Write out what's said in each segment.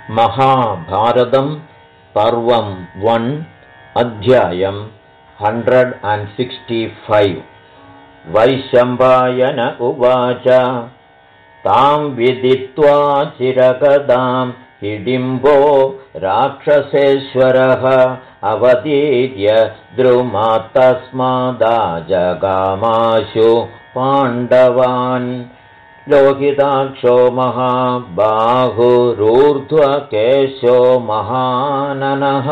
महाभारतं पर्वं 1 अध्यायं 165 वैशम्पायन उवाच तां विदित्वा चिरगदां हिडिम्बो राक्षसेश्वरः अवतीर्य द्रुमात्तस्मादाजगामाशु पाण्डवान् लोहिताक्षो महाबाहुरूर्ध्वकेशो महाननः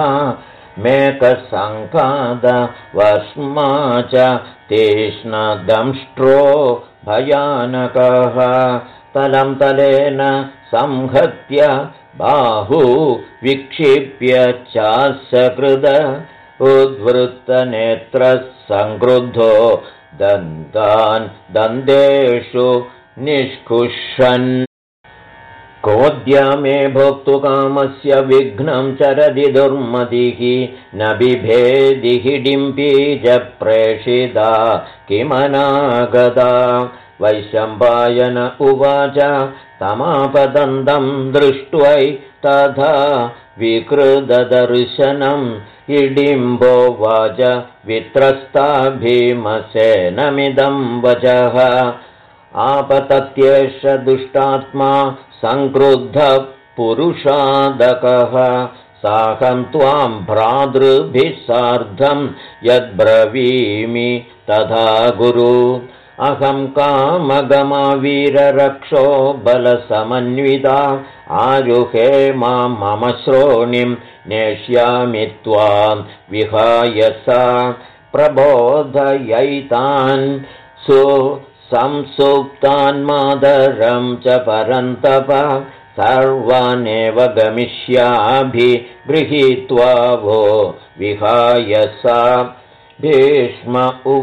मेकसङ्कादवर्ष्मा च तीक्ष्णदंष्ट्रो भयानकः तलं तलेन संहत्य बाहु विक्षिप्य चासकृद उद्वृत्तनेत्रः संक्रुद्धो दन्तान् दन्तेषु निष्कुषन् कोद्यमे भोक्तुकामस्य विघ्नं चरति दुर्मतिः न बिभेदि हिडिम्बीजप्रेषिता किमनागता वैशम्पायन उवाच तमापतन्तं दृष्ट्वै तथा विकृतदर्शनं हिडिम्बोवाच वित्रस्ता भीमसेनमिदं वचः आपतत्येष दुष्टात्मा संक्रुद्धः पुरुषादकः साकं त्वां भ्रातृभिः सार्धं यद्ब्रवीमि तथा गुरु अहं कामगमवीररक्षो बलसमन्विता आरुहे मां मम श्रोणिं नेष्यामि त्वां विहाय सा प्रबोधयैतान् संसुप्तान्मादरं च परन्तप सर्वानेव गमिष्याभि गृहीत्वा वो विहाय सा भीम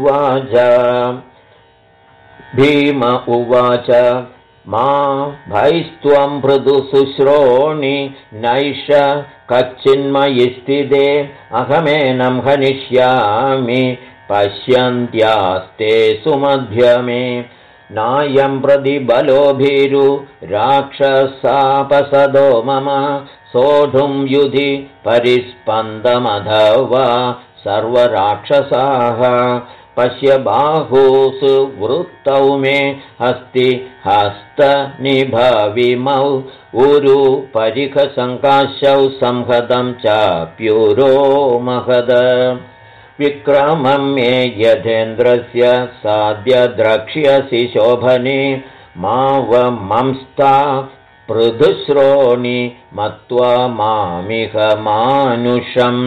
उवाच मा भैस्त्वं मृदु शुश्रोणि नैष कच्चिन्मयि स्थिते अहमेनं हनिष्यामि पश्यन्त्यास्ते सुमध्यमे नायं प्रति बलो भीरु राक्षसापसदो मम सोढुं युधि परिस्पन्दमधवा सर्वराक्षसाः पश्य बाहुषु वृत्तौ मे हस्ति हस्तनिभविमौ उरु परिखसङ्काशौ संहतं चाप्युरो महद विक्रमं मे यथेन्द्रस्य साद्य द्रक्ष्यसि शोभने मावमंस्ता पृथुश्रोणि मत्वा मामिह मानुषम्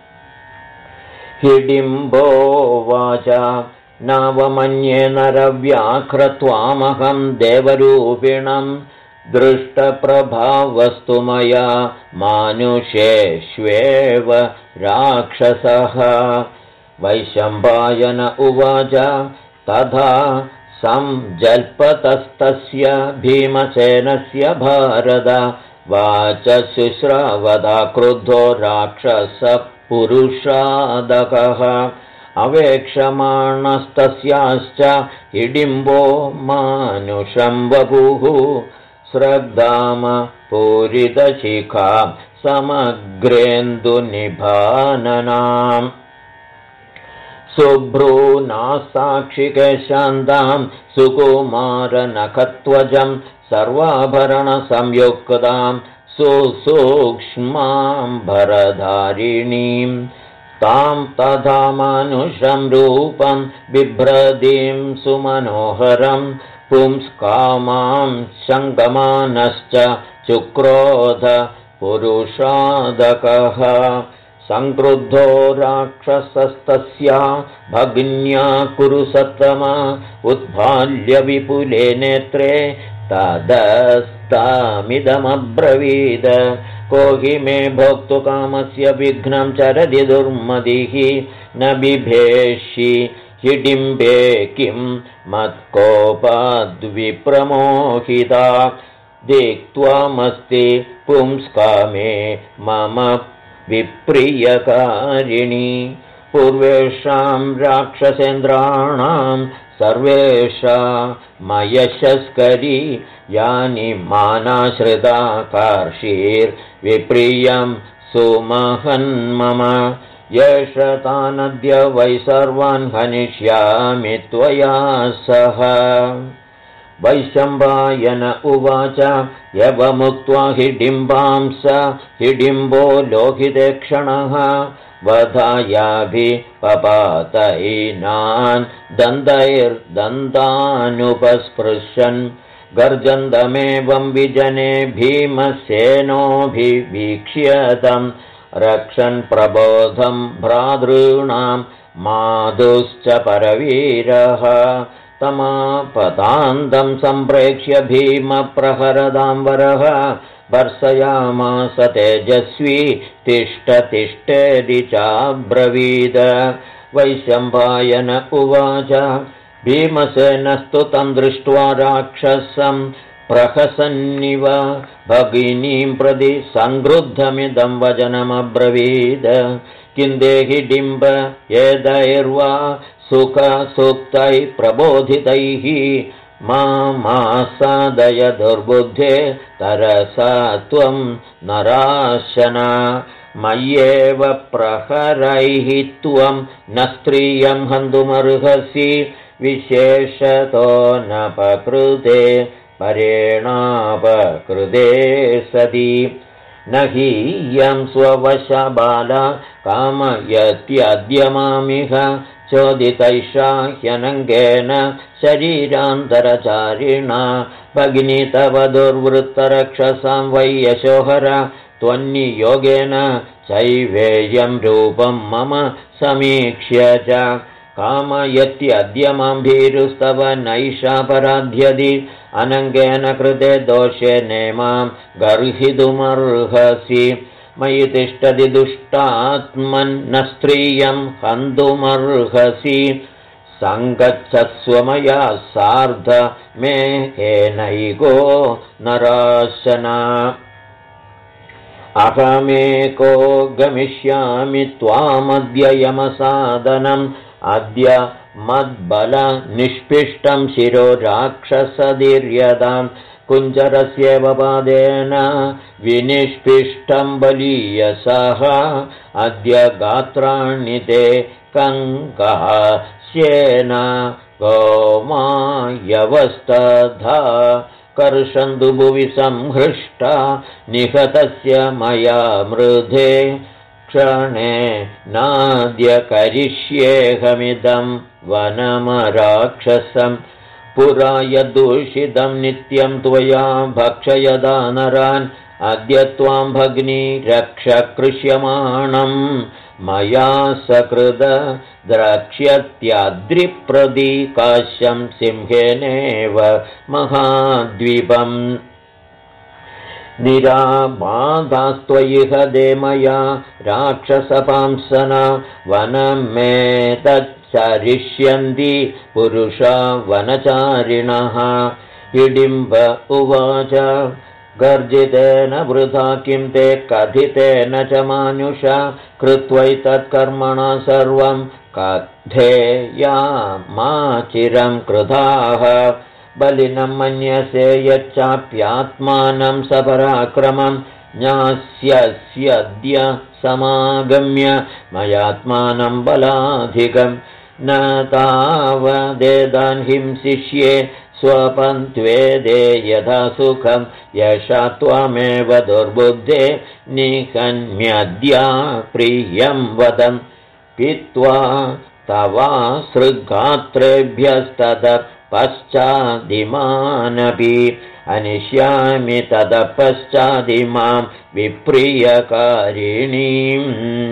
हिडिम्बोवाच नावमन्ये नरव्याघ्रत्वामहं देवरूपिणं दृष्टप्रभावस्तु मया मानुषेष्वेव राक्षसः वैशम्पायन उवाच तथा संजल्पतस्तस्य भीमसेनस्य भारत वाच शुश्रावदा क्रुद्धो राक्षसपुरुषादकः अवेक्षमाणस्तस्याश्च हिडिम्बो मानुषं वपुः श्रद्धाम पूरितशिखा समग्रेन्दुनिभाननाम् शुभ्रूनासाक्षिकेशान्तां सुकुमारनखत्वजं सर्वाभरणसंयुक्तां सुसूक्ष्माम्बरधारिणीं तां तथा मानुषं रूपं बिभ्रतीं सुमनोहरं पुंस्कामां शङ्कमानश्च चुक्रोध पुरुषादकः संक्रुद्धो राक्षसस्तस्या भग्न्या कुरु सत्तमा उत्भाल्य विपुले नेत्रे तदस्तामिदमब्रवीद को हि मे भोक्तुकामस्य विघ्नं चरति दुर्मतिः न बिभेषि हिडिम्बे किं मत्कोपाद्विप्रमोहिता दिक्त्वामस्ति पुंस्कामे मम विप्रियकारिणी पूर्वेषां राक्षसेन्द्राणां सर्वेषा मयशस्करी यानि मानाश्रिता कार्षीर्विप्रियं सुमहन्मम येष तानद्य वै सर्वान् हनिष्यामि त्वया सह। वैशम्पायन उवाच यवमुक्त्वा हिडिम्बां स हिडिम्बो लोहितेक्षणः वधायाभिपपातैनान् दन्तैर्दन्तानुपस्पृशन् गर्जन्तमेवं विजने भीमसेनोऽभिवीक्ष्यतं रक्षन् प्रबोधं भ्रातॄणां मातुश्च परवीरः तमापतान्तं सम्प्रेक्ष्य भीमप्रहरदां वरः भर्सयामास तेजस्वी तिष्ठ तिष्ठेति चाब्रवीद। वैशम्पायन उवाच भीमसेनस्तु तं दृष्ट्वा राक्षसं प्रहसन्निव भगिनीं प्रति संक्रुद्धमिदं वचनमब्रवीद किं देहि डिम्ब एदैर्वा सुखसुक्तैः प्रबोधितैः मामासादय दुर्बुद्धे तरसा त्वं नराशना मय्येव प्रहरैः त्वं न स्त्रियं हन्तुमर्हसि विशेषतो नपकृते परेणापकृते सति न हि यं स्ववशा बाला कामयत्यद्य मामिह चोदितैषा ह्यनङ्गेन शरीरान्तरचारिणा भगिनी तव दुर्वृत्तरक्षसां वै यशोहर त्वन्नियोगेन चैवेयं रूपं मम समीक्ष्य च कामयत्यद्य मां भीरुस्तव नैषापराध्यदि अनङ्गेन कृते दोषे नेमां गर्हितुमर्हसि मयि तिष्ठति दुष्टात्मन्न स्त्रियं हन्तुमर्हसि सङ्गच्छस्व मया सार्ध मे हेनैको नराशना अहमेको गमिष्यामि त्वामद्य यमसादनम् अद्य मद्बलनिष्पिष्टं शिरो राक्षसदीर्यतां कुञ्जरस्येव पादेन विनिष्पिष्टं बलीयसः अद्य गात्राणि ते कङ्कास्येन गोमायवस्तथा कर्षन्तु भुवि संहृष्टा निहतस्य मया मृधे क्षणे नाद्य करिष्येऽहमिदं वनमराक्षसं पुरा यदूषितं नित्यं त्वया भक्षयदा नरान् अद्य त्वां भगिनी रक्षकृष्यमाणं मया सकृद द्रक्ष्यत्याद्रिप्रदीकाश्यं सिंहेनेव महाद्वीपम् निराबाधास्त्वयि हदे मया राक्षसपांसना वनमेतच्चरिष्यन्ति पुरुषा वनचारिणः हिडिम्ब उवाच गर्जितेन वृथा किं ते कथितेन च मानुषा कृत्वैतत्कर्मणा सर्वं कथेयामाचिरं कृताः बलिनं मन्यसे यच्चाप्यात्मानं सपराक्रमं ज्ञास्यस्यद्य समागम्य मयात्मानं बलाधिकं न तावदेदान् हिंसिष्ये स्वपन्त्वेदे यथा सुखं यशा त्वामेव दुर्बुद्धे निहन्म्यद्या प्रियं वदं पीत्वा तवासृगात्रेभ्यस्ततः पश्चादिमानपि अनिष्यामि ततः पश्चादिमां विप्रियकारिणीम्।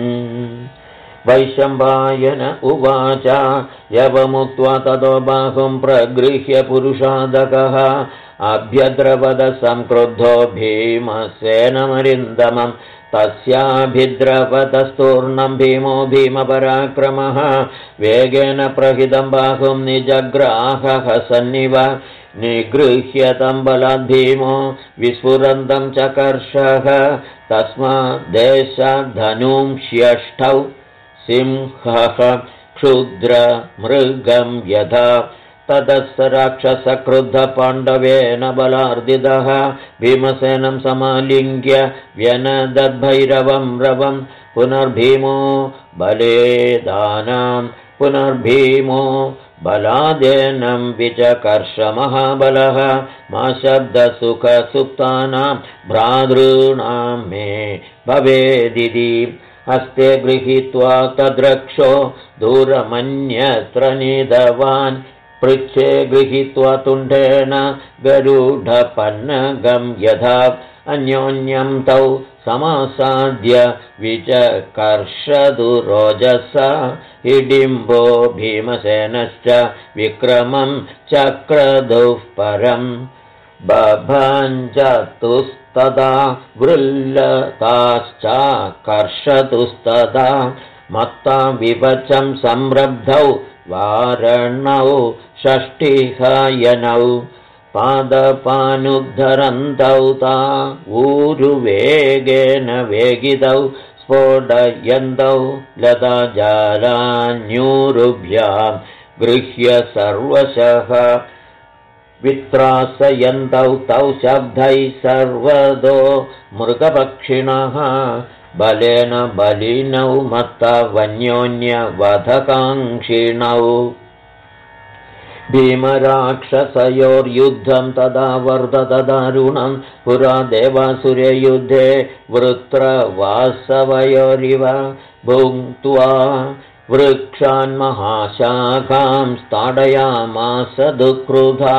वैशम्पायन उवाच यवमुक्त्वा ततो बाहुं प्रगृह्य पुरुषादकः अभ्यद्रवद संक्रुद्धो भीमसेनमरिन्दमं तस्याभिद्रवतस्तूर्णं भीमो भीमपराक्रमः वेगेन प्रहितं बाहुं निजग्राहः सन्निव निगृह्य तं बलाद् भीमो विस्फुरन्तं चकर्षः तस्माद्देशाद्धनुं ष्यष्टौ सिंहः क्षुद्रमृगं यथा ततः स राक्षसक्रुद्धपाण्डवेन बलार्दितः भीमसेनं समालिङ्ग्य व्यनदद्भैरवं रवं पुनर्भीमो बलेदानां पुनर्भीमो बलादेनं विचकर्षमहाबलः मा शब्दसुखसुप्तानां भ्रातॄणां मे भवेदिति हस्ते गृहीत्वा तद्रक्षो दूरमन्यत्र नीतवान् पृच्छे गृहीत्वा तुण्डेन गरुडपन्नगं यथा अन्योन्यं तौ समासाद्य विचकर्षदु रोजसा हिडिम्बो भीमसेनश्च विक्रमं चक्रदुः परम् बभञ्जतुस्तदा वृल्लताश्चाकर्षतुस्तदा मत्ता विवचं संरब्धौ वारणौ षष्ठिहायनौ पादपानुद्धरन्तौ ता ऊरुवेगेन वेगितौ स्फोटयन्तौ लताजालान्यूरुभ्यां गृह्य सर्वशः वित्रासयन्तौ तौ शब्दैः सर्वदो मृगपक्षिणः बलेन बलिनौ मत्ता वन्योन्यवधकाङ्क्षिणौ भीमराक्षसयोर्युद्धं तदा वर्धतदारुणं पुरा देवासुरयुद्धे वृत्रवासवयोरिव भुङ्क्त्वा वृक्षान्महाशाखां स्थाडयामास दुःक्रुधा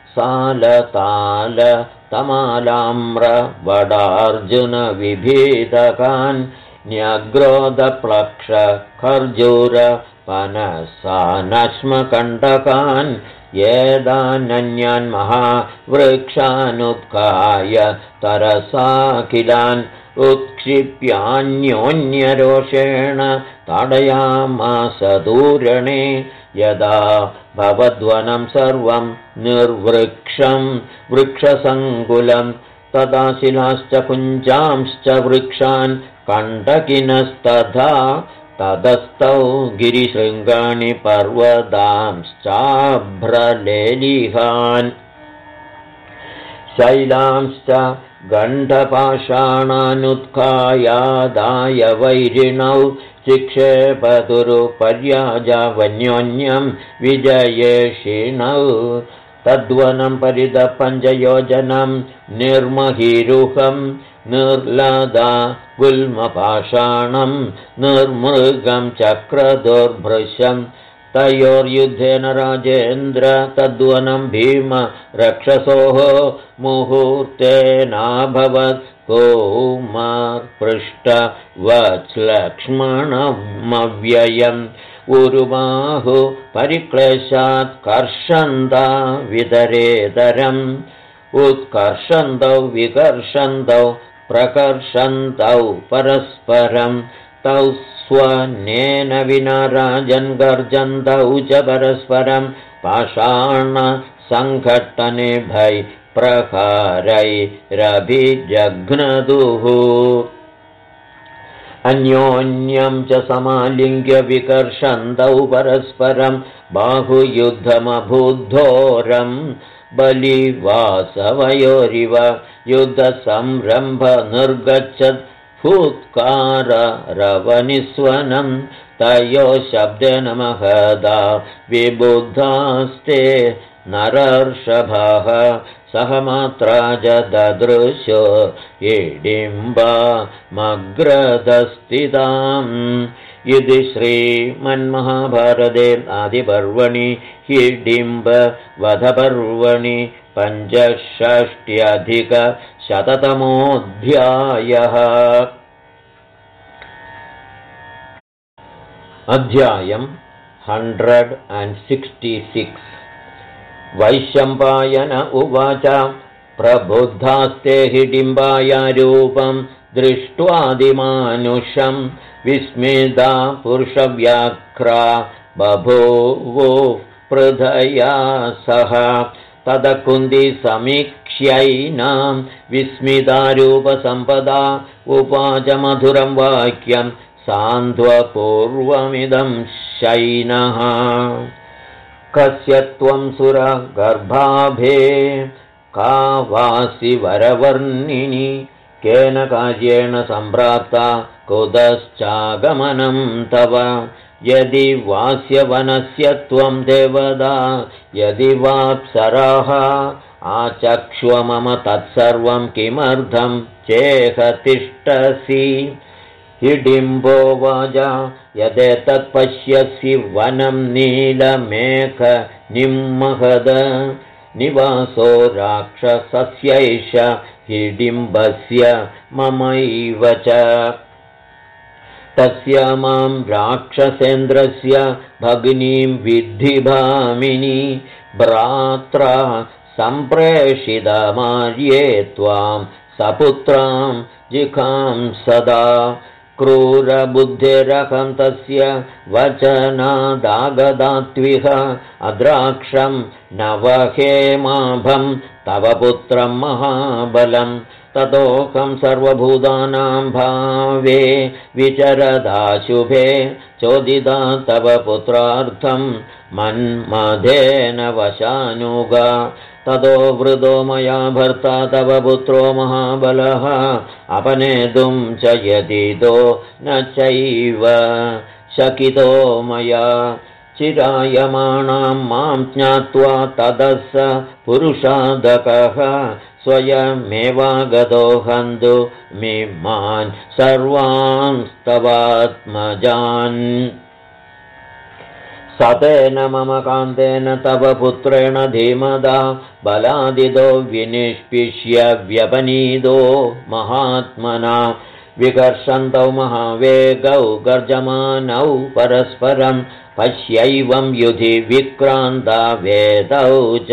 सालतालतमालाम्रवडार्जुनविभीदकान् न्यग्रोधप्लक्षखर्जूरपनसानश्मकण्टकान् येदानन्यान् महावृक्षानुत्काय तरसाखिलान् उत्क्षिप्यान्योन्यरोषेण ताडयामास दूरणे यदा भवद्वनं सर्वं निर्वृक्षं वृक्षसङ्कुलं तदा शिलाश्च कुञ्जांश्च वृक्षान् कण्टकिनस्तथा तदस्तौ गिरिशृङ्गाणि पर्वतांश्चाभ्रलेलिहान् शैलांश्च गण्डपाषाणानुत्कायादाय वैरिणौ चिक्षेपतुरुपर्याजावन्योन्यं विजयेषिणौ तद्वनं परितपञ्चयोजनं निर्महीरुहं निर्लदा गुल्मपाषाणं निर्मृगं चक्रदुर्भृशं तयोर्युद्धेन राजेन्द्र तद्वनं भीम रक्षसोः मुहूर्तेनाभवत् कौमार्पृष्टवत्लक्ष्मणमव्ययम् उरुबाहु परिक्लेशात् कर्षन्ता वितरेतरम् उत्कर्षन्तौ विकर्षन्तौ प्रकर्षन्तौ परस्परं तौ स्वनेन विना राजन् गर्जन्तौ च परस्परं पाषाणसङ्घट्टने भै प्रकारैरभिजघ्नदुः अन्योन्यं च समालिङ्ग्य विकर्षन्तौ परस्परं बाहुयुद्धमभूद्धोरं बलिवासवयोरिव युद्धसंरम्भ निर्गच्छत् फुत्काररवनिस्वनं तयोः शब्देन महदा विबुधास्ते नरर्षभः सहमात्रा च ददृशो इडिम्बमग्रदस्थिताम् इति श्रीमन्महाभारते आदिपर्वणि हिडिम्बवधपर्वणि 65-अधिकशततमोऽध्यायः। अध्यायम् 166। वैशम्पायन उवाच प्रबुद्धास्ते हिडिम्बाया रूपं दृष्ट्वादिमानुषं विस्मिता पुरुषव्याघ्रा बभूवुः पृथया सह तदकुन्दी समीक्ष्यैनां विस्मितारूपसम्पदा उवाच मधुरं वाक्यं सान्ध्वपूर्वमिदं शैनः कस्य त्वं सुरगर्भाभे का वासि वरवर्णिनि केन कार्येण सम्प्राप्ता कुतश्चागमनं तव यदि वास्यवनस्य त्वं देवदा यदि वाप्सराः आचक्ष्व मम तत्सर्वं किमर्थं चेह तिष्ठसि हिडिम्बोवाच यदेतत् पश्यसि वनं नीलमेघनिम्महद निवासो राक्षसस्यैष हिडिम्बस्य ममैव च तस्य मां राक्षसेन्द्रस्य भगिनीं विद्धि भामिनी भ्रात्रा सम्प्रेषितमार्ये त्वां सपुत्रां जिखां सदा क्रूरबुद्धिरहं तस्य वचनादागदात्विह अद्राक्षं नवहेमाभं तव पुत्रं महाबलं ततोऽहं सर्वभूतानां भावे विचरदाशुभे चोदिता तव पुत्रार्थं मन्मथेन वशानुगा ततो वृतो मया भर्ता तव पुत्रो महाबलः अपनेतुं च यदितो न चैव शकितो मया चिरायमाणां मां ज्ञात्वा ततः स पुरुषादकः स्वयमेवागतो हन्तु मिमान् सर्वांस्तवात्मजान् सतेन मम कान्तेन तव पुत्रेण धीमदा बलादिदो विनिष्पिष्य व्यपनीदो महात्मना विकर्षन्तौ महावेगौ गर्जमानौ परस्परं पश्यैवं युधि विक्रान्ता वेदौ च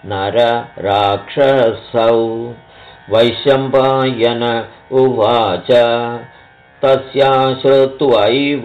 नरराक्षसौ वैशम्पायन उवाच तस्या श्रुत्वैव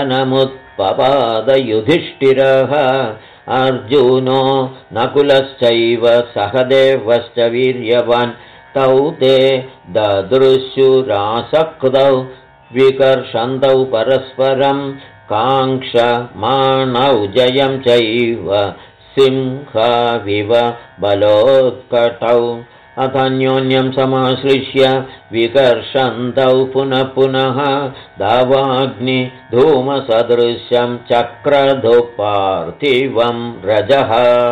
वचनमुत्पपादयुधिष्ठिरः अर्जुनो नकुलश्चैव सहदेवश्च वीर्यवान् तौ ते ददृशुरासक्तौ विकर्षन्तौ परस्परं काङ्क्षमाणौ जयं चैव सिंहाविव बलोत्कटौ अथन्योन्यं समाश्लिष्य विकर्षन्तौ पुनः पुनः दावाग्निधूमसदृशं चक्रधु पार्थिवं रजः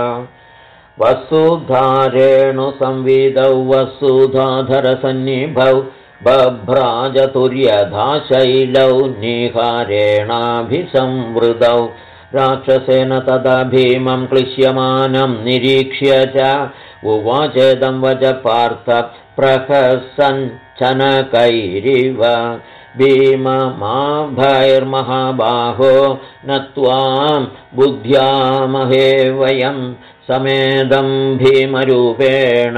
वसुधारेणुसंविदौ वसुधाधरसन्निभौ बभ्राजतुर्यधा शैलौ निहारेणाभिसंवृतौ राक्षसेन तदा भीमं क्लिश्यमानं निरीक्ष्य च उवाचेदं वच पार्थ प्रहसन् चनकैरिव भीममाभैर्महाबाहो न त्वां बुद्ध्यामहे वयं समेदं भीमरूपेण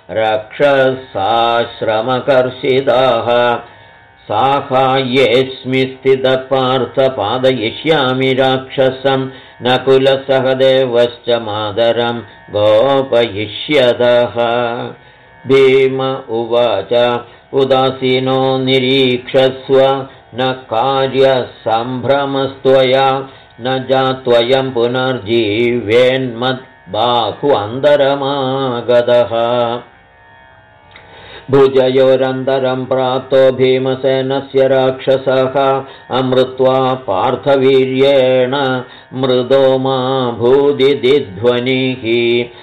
रक्षसाश्रमकर्षिताः साहाय्येऽस्मि स्थितपार्थ पादयिष्यामि राक्षसं नकुलसहदेवश्च मादरं गोपयिष्यतः भीम उवाच उदासीनो निरीक्षस्व न कार्यसम्भ्रमस्त्वया न जात्वयं पुनर्जीवेन्मद्बाह्वन्तरमागतः भुजयोरन्तरं प्राप्तो भीमसेनस्य राक्षसः अमृत्वा पार्थवीर्येण मृदो मा भूदिध्वनिः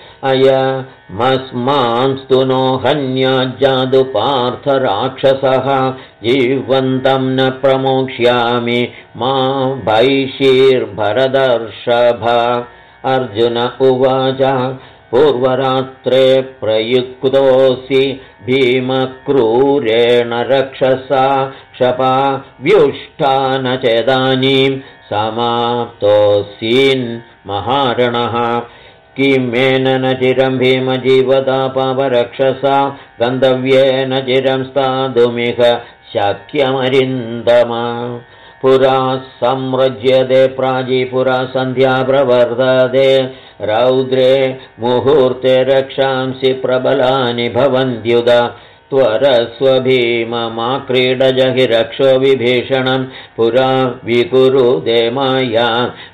अयमस्मांस्तु नो हन्याज्जादु पार्थ राक्षसः जीवन्तं न प्रमोक्ष्यामि मा वैशीर्भरदर्षभ अर्जुन उवाच पूर्वरात्रे प्रयुक्तोऽसि भीमक्रूरेण रक्षसा क्षपाव्युष्ठान चेदानीं समाप्तोऽसीन्महारणः किमेन न चिरं भीमजीवतापावरक्षसा गन्तव्येन चिरं स्थातुमिह शक्यमरिन्दम पुरा संरज्यते प्राजी पुरा सन्ध्या प्रवर्तते रौद्रे मुहूर्ते रक्षांसि प्रबलानि भवन्त्युदा त्वरस्वभीममाक्रीडजहि रक्षो विभीषणं पुरा विकुरुदे माया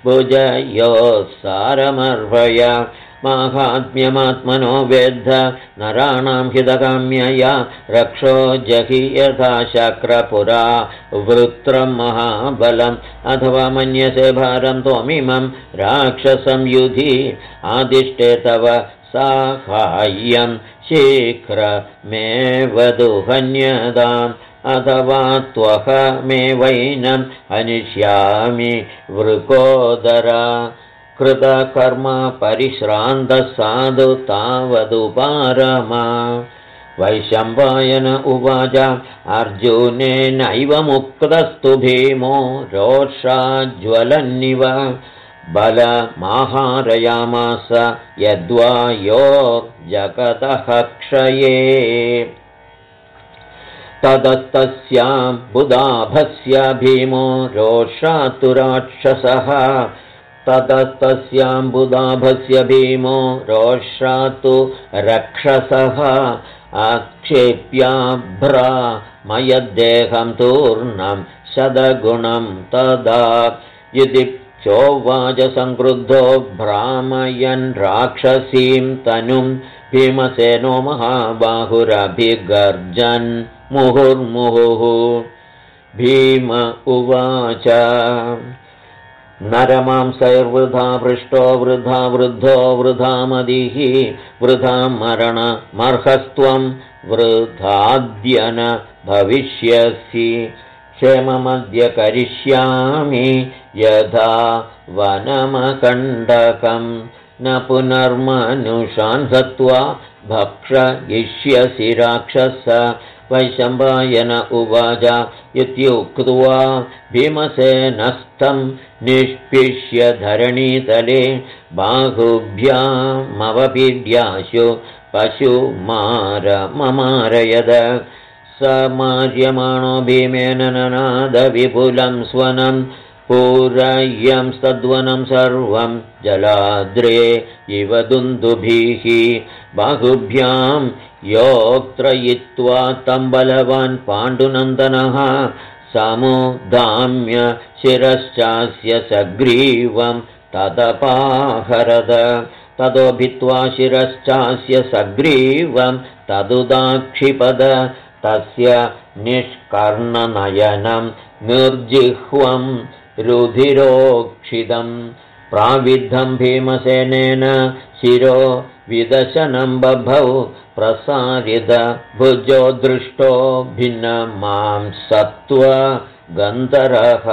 भुजयोस्सारमर्भय माहात्म्यमात्मनो वेद्ध नराणां हितकाम्यया रक्षो जहि यथा शक्रपुरा वृत्रं महाबलम् अथवा मन्यसे भारं त्वमिमं राक्षसं युधि आदिष्टे तव साहाय्यं शीघ्रमेव दुहन्यताम् अथवा त्वहमेवैनम् हनिष्यामि वृकोदरा कृतकर्म परिश्रान्तः साधु तावदुपारमा वैशम्पायन उवाच अर्जुनेनैव मुक्तस्तु भीमो रोषाज्वलन्निव बलमाहारयामास यद्वा योर्जगतः क्षये ततस्तस्यां बुधाभस्य भीमो रोषातु राक्षसः ततस्तस्यां बुधाभस्य भीमो रोषातु रक्षसः आक्षेप्याभ्रामयद्देहं तूर्णं शतगुणं तदा यदि चोवाच संक्रुद्धो भ्रामयन् राक्षसीं तनुं भीमसेनो महाबाहुरभिगर्जन् मुहुर्मुहुः भीम उवाच नरमांसैर्वृथा पृष्टो वृथा वृद्धो वृथा मदिः वृथा मरणमर्हस्त्वं वृथाद्य न भविष्यसि क्षेममद्य करिष्यामि यथा वनमकण्डकं न पुनर्मनुषान् हत्वा भक्षयिष्यसि राक्षस वैशम्पायन उवाच इत्युक्त्वा भीमसेनस्तं निष्पिष्य धरणीतले बाहुभ्यामवपीड्याशु पशुमारममारयद स मार्यमाणो भीमेन ननादविपुलं स्वनं पूरय्यं सद्वनं सर्वं जलाद्रे इव दुन्दुभिः बाहुभ्यां योक्त्रयित्वा तं बलवान् पाण्डुनन्दनः समुदाम्य शिरश्चास्य सग्रीवं तदपाहरद ततो भित्त्वा शिरश्चास्य सग्रीवं तदुदाक्षिपद तस्य निष्कर्णनयनं निर्जिह्वं रुधिरोक्षितं प्राविद्धं भीमसेनेन शिरो विदशनं बभौ प्रसारित भुजो दृष्टो भिन्नमांसत्व गन्धरः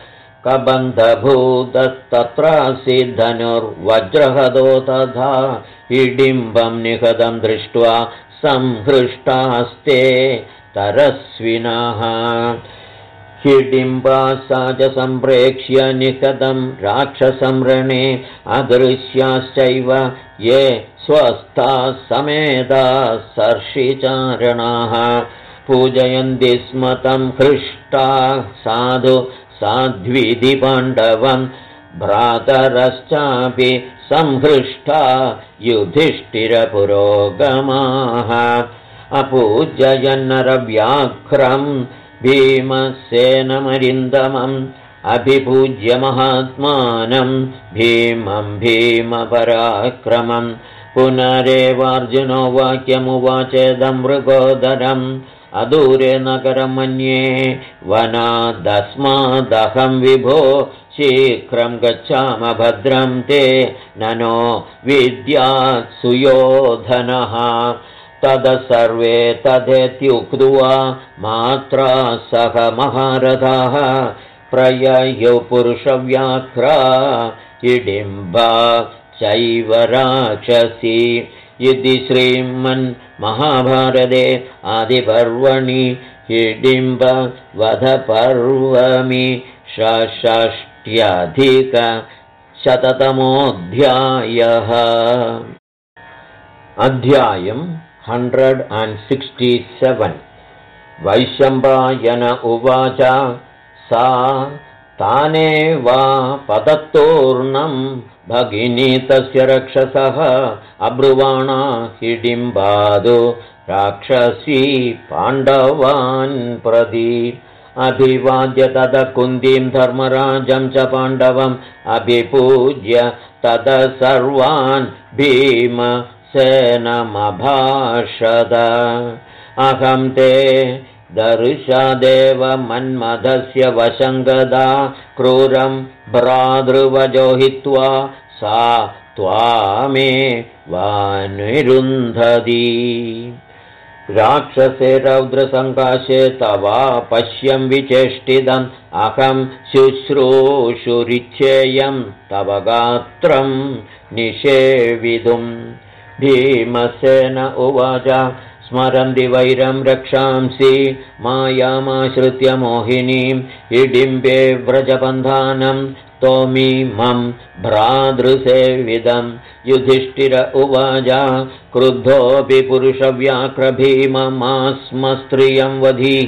कबन्धभूतस्तत्रासि धनुर्वज्रहदो तथा हिडिम्बं निहतं दृष्ट्वा संहृष्टास्ते तरस्विनः हिडिम्बा सा च सम्प्रेक्ष्य निहतं राक्षसं रणे अदृश्याश्चैव ये स्वस्थाः समेताः सर्षिचारणाः पूजयन्ति स्म तं हृष्टाः साधु साध्वीति पाण्डवं भ्रातरश्चापि संहृष्टा युधिष्ठिरपुरोगमाः अपूजयन्नरव्याघ्रं भीमसेनमरिन्दमम् अभिपूज्य महात्मानं भीमं भीमपराक्रमं पुनरेवार्जुनो वाक्यमुवाचेदं मृगोदरम् अदूरे नगरं मन्ये वनादस्मादहं विभो शीघ्रं गच्छाम भद्रं ते ननो विद्यात् सुयोधनः ततः सर्वे तथेत्युक्त्वा मात्रा सह महारथाः प्रययौ पुरुषव्याघ्रा हिडिम्बा चैव राक्षसी इति श्रीमन्महाभारते आदिपर्वणि हिडिम्बवधपर्वमि षष्ट्यधिकशततमोऽध्यायः अध्यायं 167 वैशम्पायन उवाच सा ताने वा पदत्तूर्णं भगिनी तस्य रक्षसः अब्रुवाणा हिडिम्बादो राक्षसी पाण्डवान् प्रति अभिवाद्य तद कुन्दीं धर्मराजं च पाण्डवम् अभिपूज्य तद सर्वान् भीमसेनमभाषद अहं ते दर्शादेव मन्मथस्य वशङ्गदा क्रूरं भ्रातृवजो हित्वा सा त्वामे वानिरुन्धति राक्षसे रौद्रसङ्काशे तवा पश्यं विचेष्टितम् अहं शुश्रूषुरिच्छेयं तव गात्रं निषेवितुम् भीमसेन उवाच स्मरन्ति वैरं रक्षांसि मायामाश्रित्य मोहिनीं इडिम्बे व्रजबन्धानं तोमीमं भ्रातृसेविदं युधिष्ठिर उवाच क्रुद्धोऽपि पुरुषव्याघ्रभीममास्म स्त्रियं वधीः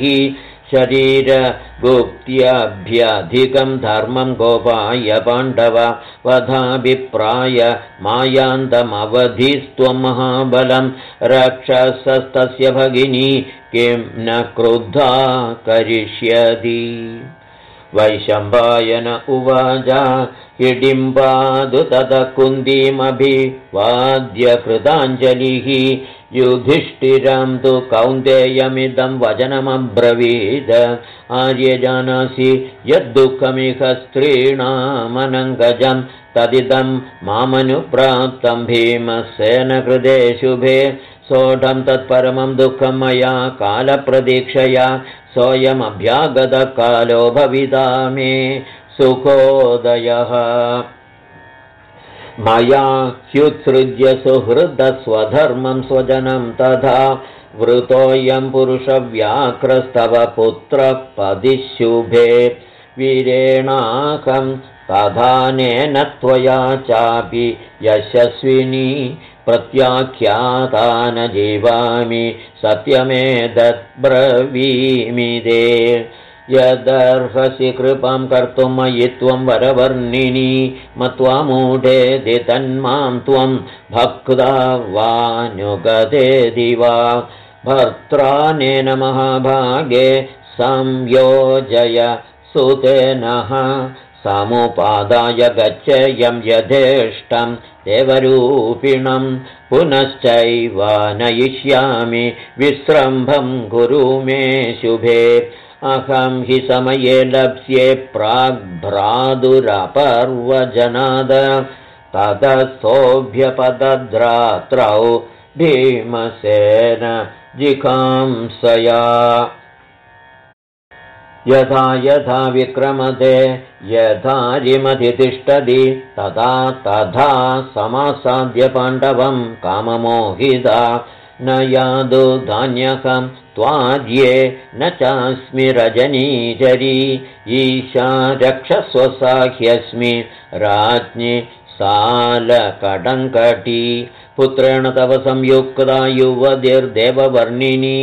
शरीरगुप्त्यभ्यधिकं धर्मं गोपाय पाण्डव वधाभिप्राय मायान्तमवधिस्त्वं महाबलं रक्षसस्तस्य भगिनी किं न क्रुद्धा करिष्यति वैशम्पायन उवाच हिडिम्बादु तत कुन्दीमभिवाद्य कृताञ्जलिः युधिष्ठिरं तु कौन्तेयमिदं वचनमब्रवीद आर्ये जानासि यद्दुःखमिह स्त्रीणामनङ्गजं तदिदं मामनुप्राप्तं भीमसेन कृते शुभे सोढं तत्परमं दुःखं मया कालप्रतीक्षया सोऽयमभ्यागतकालो भविता मे सुखोदयः मया ह्युत्सृज्य सुहृदस्वधर्मं स्वजनं तथा वृतोऽयं पुरुषव्याघ्रस्तव पुत्रपदिशुभे वीरेणाहं तथानेन त्वया चापि यशस्विनी प्रत्याख्याता न जीवामि सत्यमेतद्ब्रवीमि ते यदर्हसि कृपां कर्तुं मयि त्वं वरवर्णिनी मत्वा मूढेति तन्मां त्वं भक्ता वानुगते दिवा भर्त्रानेन महाभागे संयोजय सुतेनः समुपादाय गच्छेयं यथेष्टं देवरूपिणं पुनश्चैव नयिष्यामि विस्रम्भं कुरु मे शुभे अहं हि समये लप्स्ये प्राग्भ्रातुरपर्वजनाद ततस्तोभ्यपदद्रात्रौ भीमसेन जिघांसया यथा यथा विक्रमते यथा रिमधितिष्ठति तथा तथा समासाद्य पाण्डवं काममोहिता न यादु धान्यकं त्वाद्ये न चास्मि रजनीचरी ईशा रक्षस्वसाह्यस्मि राज्ञि सालकडङ्कटी पुत्रेण तव संयुक्ता युवतिर्देववर्णिनी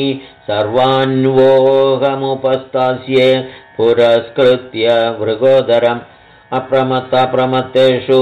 सर्वान्वोहमुपस्थास्ये पुरस्कृत्य मृगोदरम् अप्रमत्तेषु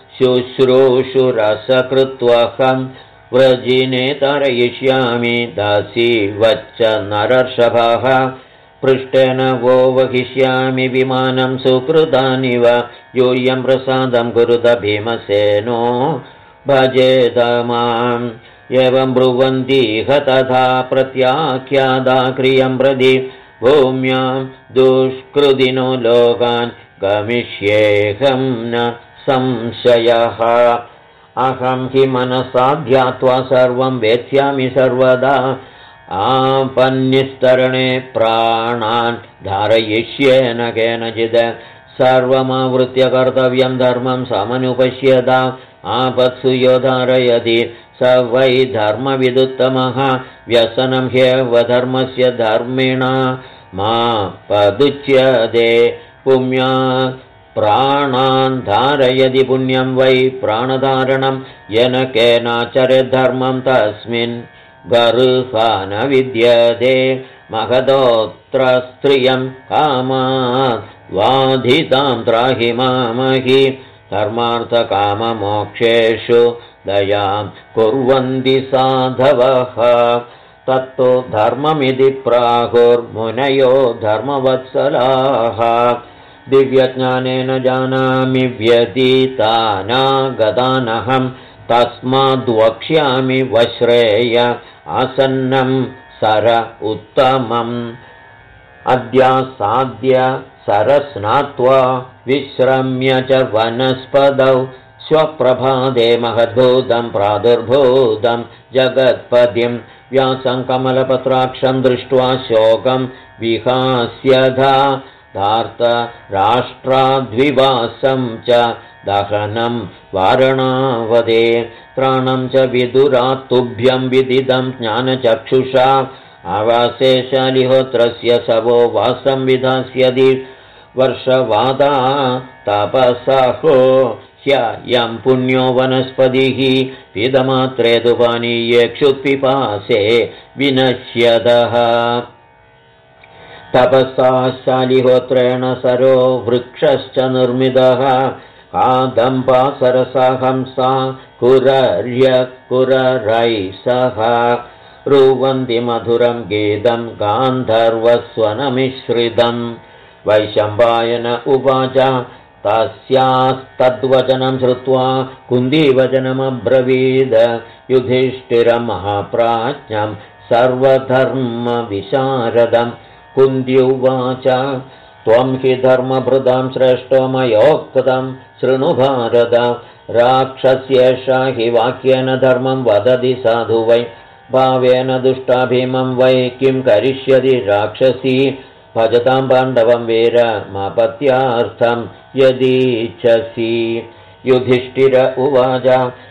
शुश्रूषुरसकृत्वहं व्रजिने तारयिष्यामि दासी वच्च नरर्षभः पृष्ठेन वो वहिष्यामि विमानं सुकृतानिव यूयं प्रसादं कुरुत भीमसेनो भजेत माम् एवं ब्रुवन्तीह तथा प्रत्याख्यादा क्रियं प्रति भूम्यां दुष्कृतिनो लोकान् गमिष्येऽहं न संशयः अहं हि मनसा ध्यात्वा सर्वं वेत्स्यामि सर्वदा आपन्निस्तरणे प्राणान् धारयिष्ये न केनचित् सर्वमावृत्य कर्तव्यं धर्मं समनुपश्यता आपत्सु यो धारयति स वै धर्मविदुत्तमः व्यसनं ह्येव धर्मस्य धर्मिणा मा पदुच्यते पुण्या प्राणान् धारयति पुण्यं वै प्राणधारणं येन केनाचरेद्धर्मं तस्मिन् गर्हा न विद्यते महदोऽत्र स्त्रियं कामात् वाधितां त्राहि मामहि धर्मार्थकाममोक्षेषु दयां कुर्वन्ति साधवः तत्तु धर्ममिति प्राहुर्मुनयो धर्मवत्सलाः दिव्यज्ञानेन जानामि व्यतीतानागतानहं तस्माद्वक्ष्यामि वश्रेय आसन्नं सर उत्तमम् अद्यासाद्य सरस्नात्वा विश्रम्य च वनस्पदौ स्वप्रभाते महद्भूतं प्रादुर्भूतं जगत्पतिं व्यासं कमलपत्राक्षं दृष्ट्वा शोकं विहास्यधा धार्तराष्ट्राद्विवासं च दहनं वारणावदे त्राणं च विदुरात् तुभ्यं विदितं ज्ञानचक्षुषा आवासे शालिहोत्रस्य सवो वासं विधास्यति वर्षवादा तपसहो ह्ययं पुण्यो वनस्पतिः पिदमात्रे तु पानीये क्षुत्पिपासे विनश्यतः तपसा शालिहोत्रेण सरो वृक्षश्च निर्मितः कादम्बा सरसा हंसा कुरर्यकुररैः सह रुवन्ति मधुरं गीतं गान्धर्वस्वनमिश्रितं वैशम्पायन उवाच तस्यास्तद्वचनं श्रुत्वा कुन्तीवचनमब्रवीद युधिष्ठिरं महाप्राज्ञं सर्वधर्मविशारदं कुन्ती उवाच त्वं हि धर्मभृतां श्रेष्ठो मयोक्तं शृणु भारत राक्षस्येषा हि वाक्येन धर्मं वदति साधु वै भावेन दुष्टाभीमं वै किं करिष्यति राक्षसी भजतां पाण्डवं वीरमापत्यार्थं यदीच्छसि युधिष्ठिर उवाच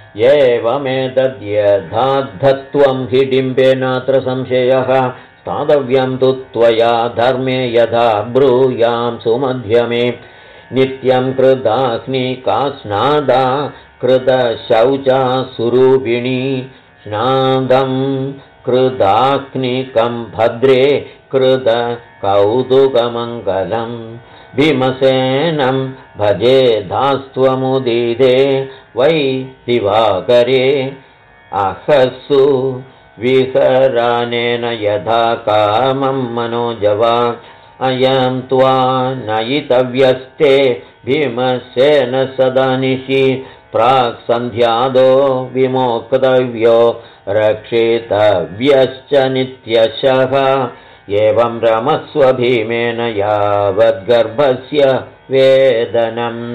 एवमेतद्यथाद्धत्वं हि डिम्बेनात्र संशयः स्थातव्यं तु त्वया धर्मे यथा ब्रूयां सुमध्यमे नित्यं कृदाग्निका स्नादा कृतशौचा सुरूपिणी स्नादं कृदाग्निकं भद्रे कृत कौतुकमङ्गलं भीमसेनं भजे धास्त्वमुदीदे वै दिवाकरे अहसु विहरानेन यथा कामं मनोजवा अयं त्वा नयितव्यस्ते भीमसेन सदा निशि प्राक् सन्ध्यादो विमोक्तव्यो रक्षितव्यश्च नित्यशः एवं रमस्व भीमेन यावद्गर्भस्य वेदनम्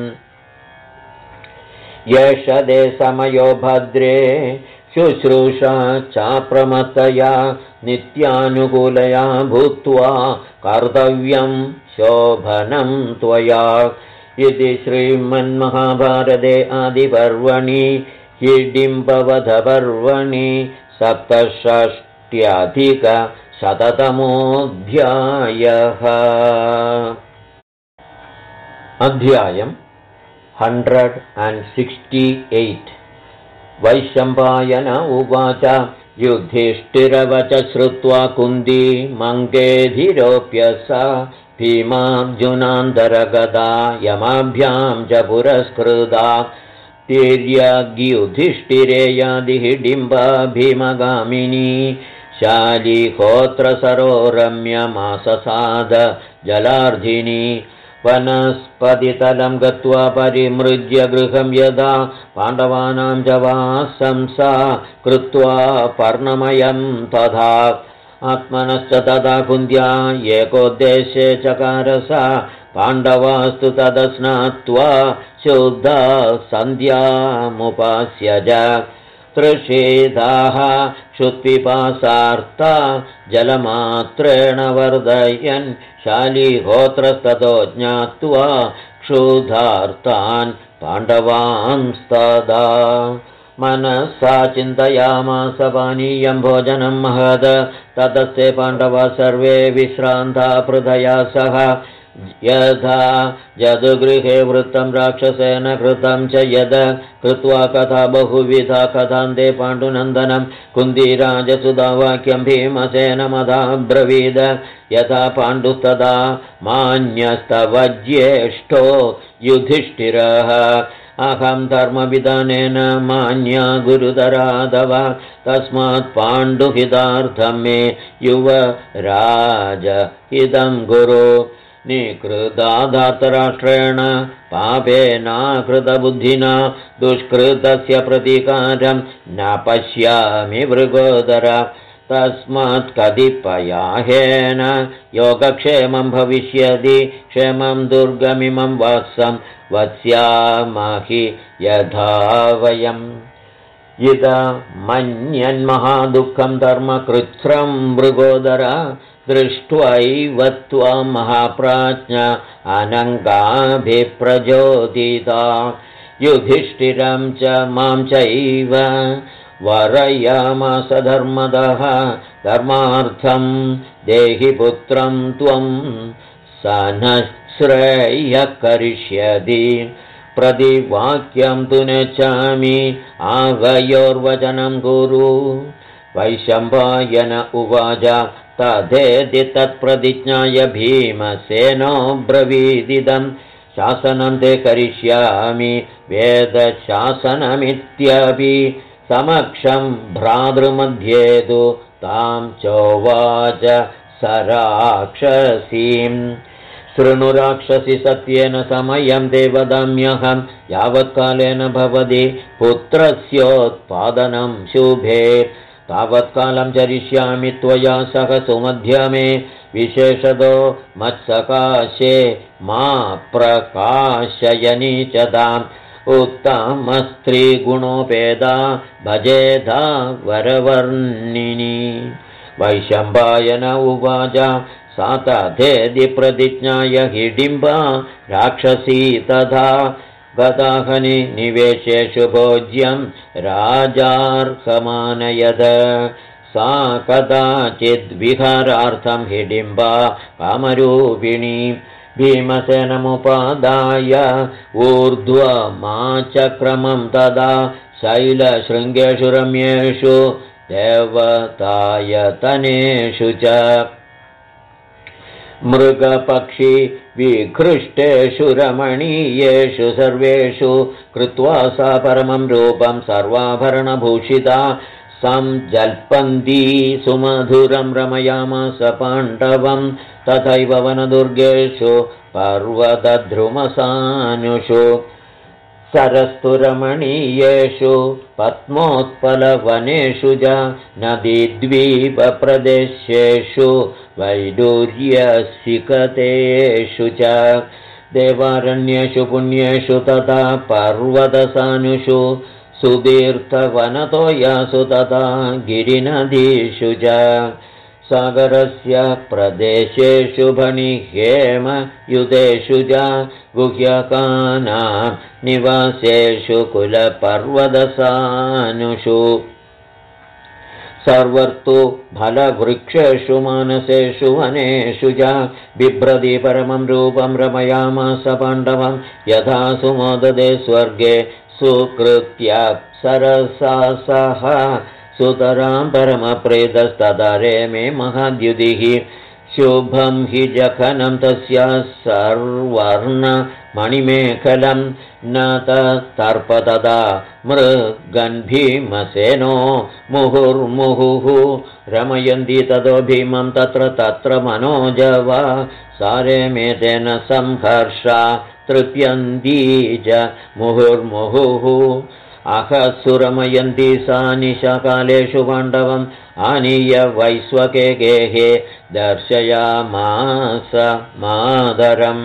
येष ते समयो भद्रे शुश्रूषा चाप्रमत्तया नित्यानुकूलया भूत्वा कर्तव्यं शोभनं त्वया इति श्रीमन्महाभारते आदिपर्वणि हिडिम्बवधपर्वणि 67-शततमोऽध्यायः। अध्यायम् 168। वैशम्पायन उवाच युधिष्ठिरवच श्रुत्वा कुन्ती मङ्गेधिरोप्य सा भीमार्जुनान्तरगता यमाभ्यां च पुरस्कृता तिर्यग्युधिष्ठिरेयादिहिडिम्बा भीमगामिनी शालिहोत्रसरो रम्यमाससाद जलार्धिनी वनस्पतितलं गत्वा परिमृज्य गृहं यदा पाण्डवानां च वासं सा कृत्वा पर्णमयं तथा आत्मनश्च तदा कुन्त्या एकोद्देशे चकारसा पाण्डवास्तु तदस्नात्वा शुद्धा सन्ध्यामुपास्य च तृषेदाः क्षुत्पिपासार्ता जलमात्रेण वर्धयन् शालिहोत्रस्ततो ज्ञात्वा क्षुधार्तान् पाण्डवांस्तदा मनसा चिन्तयामास पानीयं भोजनं महद ततस्ते पाण्डवा सर्वे विश्रान्ता पृथया सह यथा यद्गृहे वृत्तं राक्षसेन कृतं च यद कृत्वा कथा बहुविधा कथान्ते पाण्डुनन्दनं कुन्तीराजसुधावाक्यं भीमसेनमदाब्रवीद यथा पाण्डुस्तदा मान्यस्तव ज्येष्ठो युधिष्ठिरः अहं धर्मविधानेन मान्या गुरुतरादव तस्मात् पाण्डुहितार्थं मे युवराज इदं गुरु निकृताधातराष्ट्रेण पापेनाकृतबुद्धिना दुष्कृतस्य प्रतीकारं न पश्यामि मृगोदर तस्मात् कतिपयाहेन योगक्षेमं भविष्यति क्षेमं दुर्गमिमं वासं वत्स्यामहि यथा वयम् इदमन्यन्महादुःखं धर्मकृच्छ्रं मृगोदर दृष्ट्वैव त्वां महाप्राज्ञ अनङ्गाभिप्रचोदिता युधिष्ठिरं च मां चैव वरयामास धर्मदः धर्मार्थं देहि पुत्रं त्वं स न श्रेयः करिष्यति प्रतिवाक्यं तु नेच्छामि आवयोर्वचनं कुरु वैशम्पायन उवाच तथेति तत्प्रतिज्ञाय भीमसेनो ब्रवीदिदं शासनं ते करिष्यामि वेदशासनमित्यपि समक्षं भ्रातृमध्ये तु तां चोवाच स राक्षसीं शृणु राक्षसी सत्येन समयं ते वदाम्यहं यावत्कालेन भवति पुत्रस्योत्पादनं शुभे तावत्कालं चरिष्यामि त्वया सह सुमध्यमे विशेषतो मत्सकाशे मा प्रकाशयनि च ताम् उत्तमस्त्रीगुणोपेदा भजेधा वरवर्णिनी वैशम्पायन उवाच सा तथेति प्रतिज्ञाय हिडिम्बा राक्षसी तथा गताहनि निवेशेषु भोज्यं राजार्हमानयद सा कदाचिद्विहारार्थं हिडिम्बा कामरूपिणी भीमसेनमुपादाय ऊर्ध्वमाचक्रमं तदा शैलशृङ्गेषु रम्येषु देवतायतनेषु च मृगपक्षि विकृष्टेषु रमणीयेषु सर्वेषु कृत्वा सा परमं रूपं सर्वाभरणभूषिता संजल्पन्ती सुमधुरं रमयामास पाण्डवं तथैव वनदुर्गेषु पर्वतद्रुमसानुषु सरस्तु रमणीयेषु पद्मोत्पलवनेषु च नदीद्वीपप्रदेशेषु वैडूर्यसिकतेषु च देवारण्येषु पुण्येषु तथा पर्वतसानुषु सुदीर्थवनतोयासु तथा गिरिनदीषु च सागरस्य प्रदेशेषु भणिहेमयुतेषु च गुह्यकानां निवासेषु कुलपर्वतसानुषु सर्वर्तु फलवृक्षेषु मानसेषु वनेषु च बिभ्रति परमं रूपं रमयामास पाण्डवं यथा सुमोददे स्वर्गे सुकृत्याप्सरसा सह सुतरां परमप्रीतस्तदा मे महाद्युतिः शुभं हि जखनं तस्याः सर्वर्णमणिमेखलं न तर्पतदा मृगन्भीमसेनो मुहुर्मुहुः रमयन्ति ततो भीमं तत्र मनोजवा सारे मे तेन संहर्षा तृप्यन्ती च मुहुर्मुहुः अहसुरमयन्ती सा निशाकालेषु पाण्डवम् आनीय वैश्वके गेहे दर्शयामास मादरम्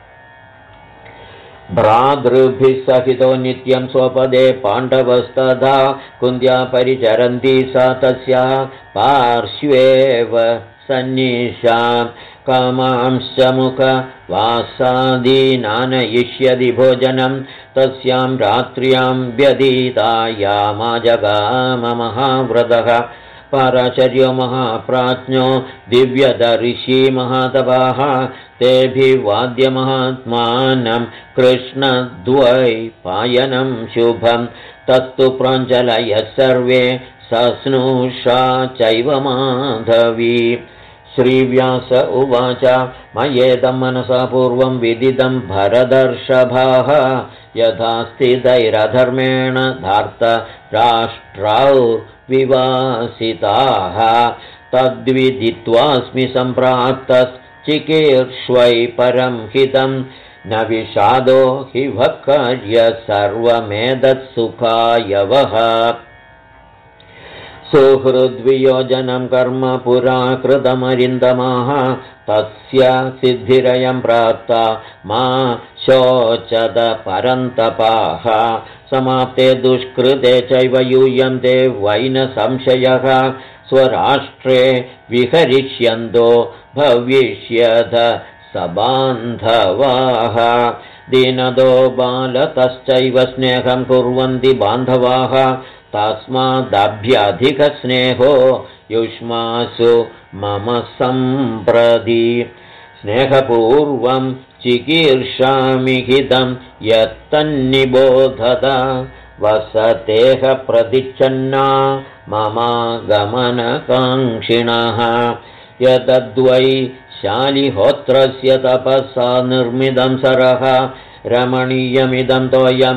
भ्रातृभिः सहितो नित्यं स्वपदे पाण्डवस्तथा कुन्त्या परिचरन्ती सा तस्याः पार्श्वेव सन्निशां कामांश्च मुखवासादीनानयिष्यति भोजनं तस्यां रात्र्यां व्यतीतायामाजगाम महाव्रतः पराशर्यो महाप्राज्ञो दिव्यदर्शी महातपाः तेऽभिवाद्यमहात्मानं कृष्णद्वैपायनं शुभं तस्तु प्राञ्जलयः सर्वे सस्नुषा चैव माधवी। श्रीव्यास उवाच मयेदं मनसा पूर्वं विदितं भरदर्षभाः यथा स्थितैरधर्मेण धार्तराष्ट्रौर्विवासिताः तद्विदित्वास्मि सम्प्राप्तश्चिकीर्ष्वै परं हितं न विषादो हि वक्कार्य सर्वमेतत्सुखाय वः। सुहृद्वियोजनं कर्म पुरा कृतमरिन्दमाः तस्य सिद्धिरयं प्राप्ता मा शोचद परन्तपाः। समाप्ते दुष्कृते चैव यूयं ते वै न संशयः स्वराष्ट्रे विहरिष्यन्तो भविष्यथ सबान्धवाः। दीनदो बालकश्चैव स्नेहं कुर्वन्ति बान्धवाः तस्मादभ्यधिकस्नेहो युष्मासु मम सम्प्रति। स्नेहपूर्वं चिकीर्षामि हितं यत्तन्निबोधत वसतेह प्रतिच्छन्ना ममागमनकाङ्क्षिणः। यतद्वै शालिहोत्रस्य तपसा निर्मितं सरः रमणीयमिदं तोयं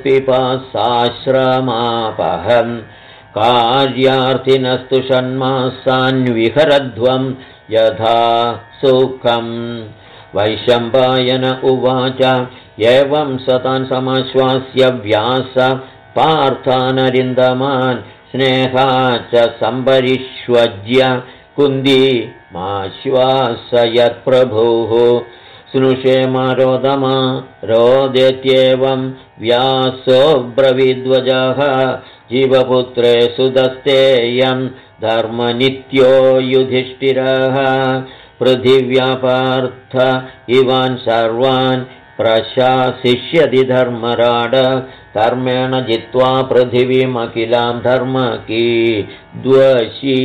क्षुत्पिपासाश्रमापहं कार्यार्थिनस्तु षण्मासान्विहरध्वं यथा सुखम्। वैशम्पायन उवाच एवं सतान् समाश्वास्य व्यास पार्थानरिन्दमान् स्नेहा च सम्परिष्वज्य कुन्दी माश्वासयत्प्रभुः। स्नुषे मारोदमा रोदेत्येवं व्यासो ब्रवीद्वजः जीवपुत्रे सुदस्तेयं धर्मनित्यो युधिष्ठिरः। पृथिव्यापार्थ इवान् सर्वान् प्रशासिष्यति धर्मराड धर्मेण जित्वा पृथिवीमखिलां धर्मकीद्वशी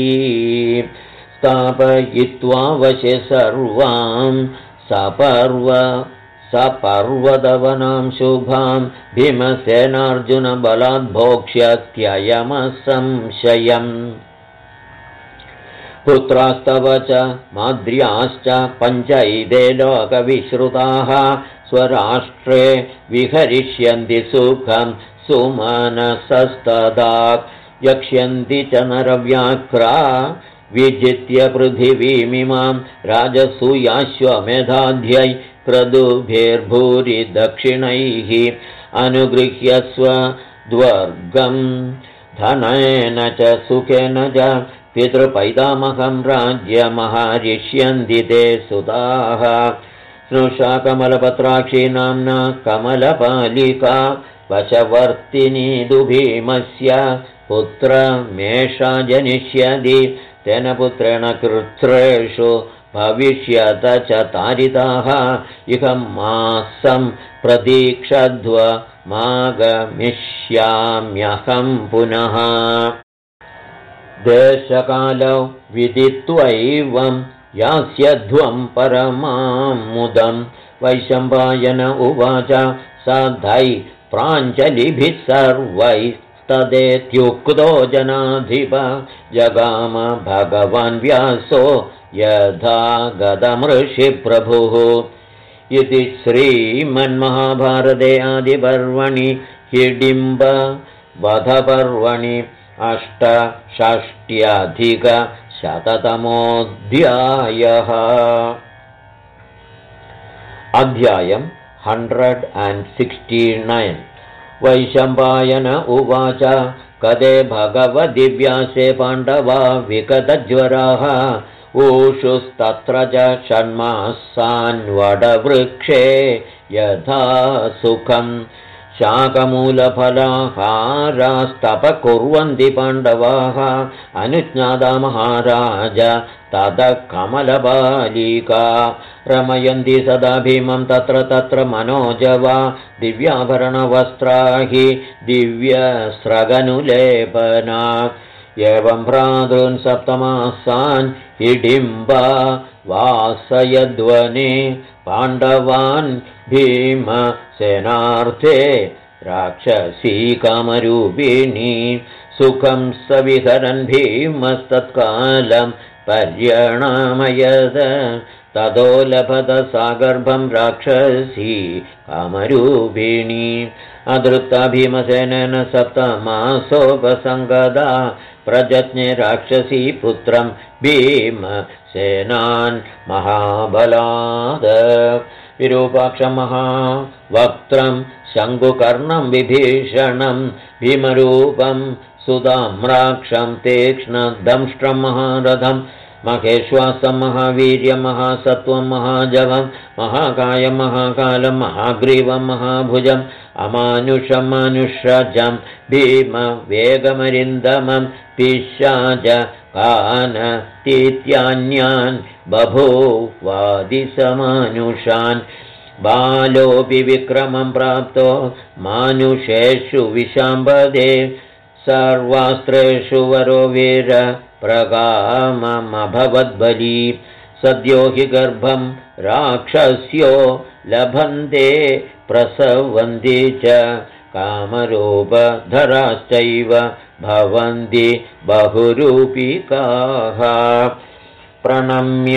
स्थापयित्वा वशे सर्वां सपर्वतवनां शुभां भीमसेनार्जुनबलाद् भोक्ष्यत्ययमसंशयम्। पुत्रास्तव च माद्र्याश्च पञ्चैते लोकविश्रुताः स्वराष्ट्रे विहरिष्यन्ति सुखं सुमनसस्तदा यक्ष्यन्ति च नरव्याघ्रा विजित्य पृथिवीमिमां राजसूयाश्वमेधाध्यै क्रतुभिर्भूरि दक्षिणैः अनुगृह्य स्वद्वर्गं धनेन च सुखेन च पितृपैतामहं राज्यमहारिष्यन्ति ते सुताः। स्नुषा कमलपत्राक्षी नाम्ना कमलपालिका वशवर्तिनी भीमस्य पुत्रमेषा जनिष्यति तेन पुत्रेण कृत्रेषु भविष्यत च तारिताः इहं मासं प्रतीक्षध्व मागमिष्याम्यहं पुनः। देशकालौ विदित्वैवं यास्यध्वं परमां मुदं वैशम्पायन उवाच साधै प्राञ्जलिभिः सर्वैस्तदेत्युक्तो जनाधिप जगाम भगवान् व्यासो यथा गदमृषिप्रभुः। इति श्रीमन्महाभारते आदिपर्वणि हिडिम्बवधपर्वणि अष्टषष्ट्यधिकशततमोऽध्यायः। अध्यायं 169। वैशम्पायन उवाच कदे भगवद्व्यासे पाण्डवा विगतज्वराः ऊषुस्तत्र च षण्मासान्वडवृक्षे यथा सुखम् शाकमूलफलाहारास्तपकुर्वन्ति पाण्डवाः अनुज्ञाता महाराज ततः कमलबालिका रमयन्ति सदा भीमं तत्र तत्र मनोजवा दिव्याभरणवस्त्रा हि दिव्यस्रगनुलेपना एवं भ्रातॄन् सप्तमासान् हिडिम्बा वासयद्वने पाण्डवान् भीमसेनार्थे राक्षसी कामरूपिणी सुखं सविहरन् भीमस्तत्कालं पर्यणामयद ततो लभत सागर्भं राक्षसी कामरूपिणी अधृता भीमसेनेन सप्तमासोपसङ्गदा प्रजज्ञे राक्षसी पुत्रं भीमसेनान् महाबलाद विरूपाक्षं महावक्त्रं शङ्कुकर्णं विभीषणं भीमरूपं सुताम्राक्षं तीक्ष्णदंष्ट्रं महारथं महेश्वासं महावीर्यं महासत्वं महाजवं महाकायं महाकालं महाग्रीवं महाभुजम् अमानुषं मानुषजं भीमवेगमरिन्दमं पिशाचकानतीत्यान्यान् बभूवादिसमानुषान् बालोऽपि विक्रमं प्राप्तो मानुषेषु विशाम्बदे सर्वास्त्रेषु वरो वीर प्रगाममभवद्बली सद्यो हि गर्भं राक्षस्यो लभन्ते प्रसवन्ति च कामरूपधराश्चैव भवन्ति बहुरूपिकाः प्रणम्य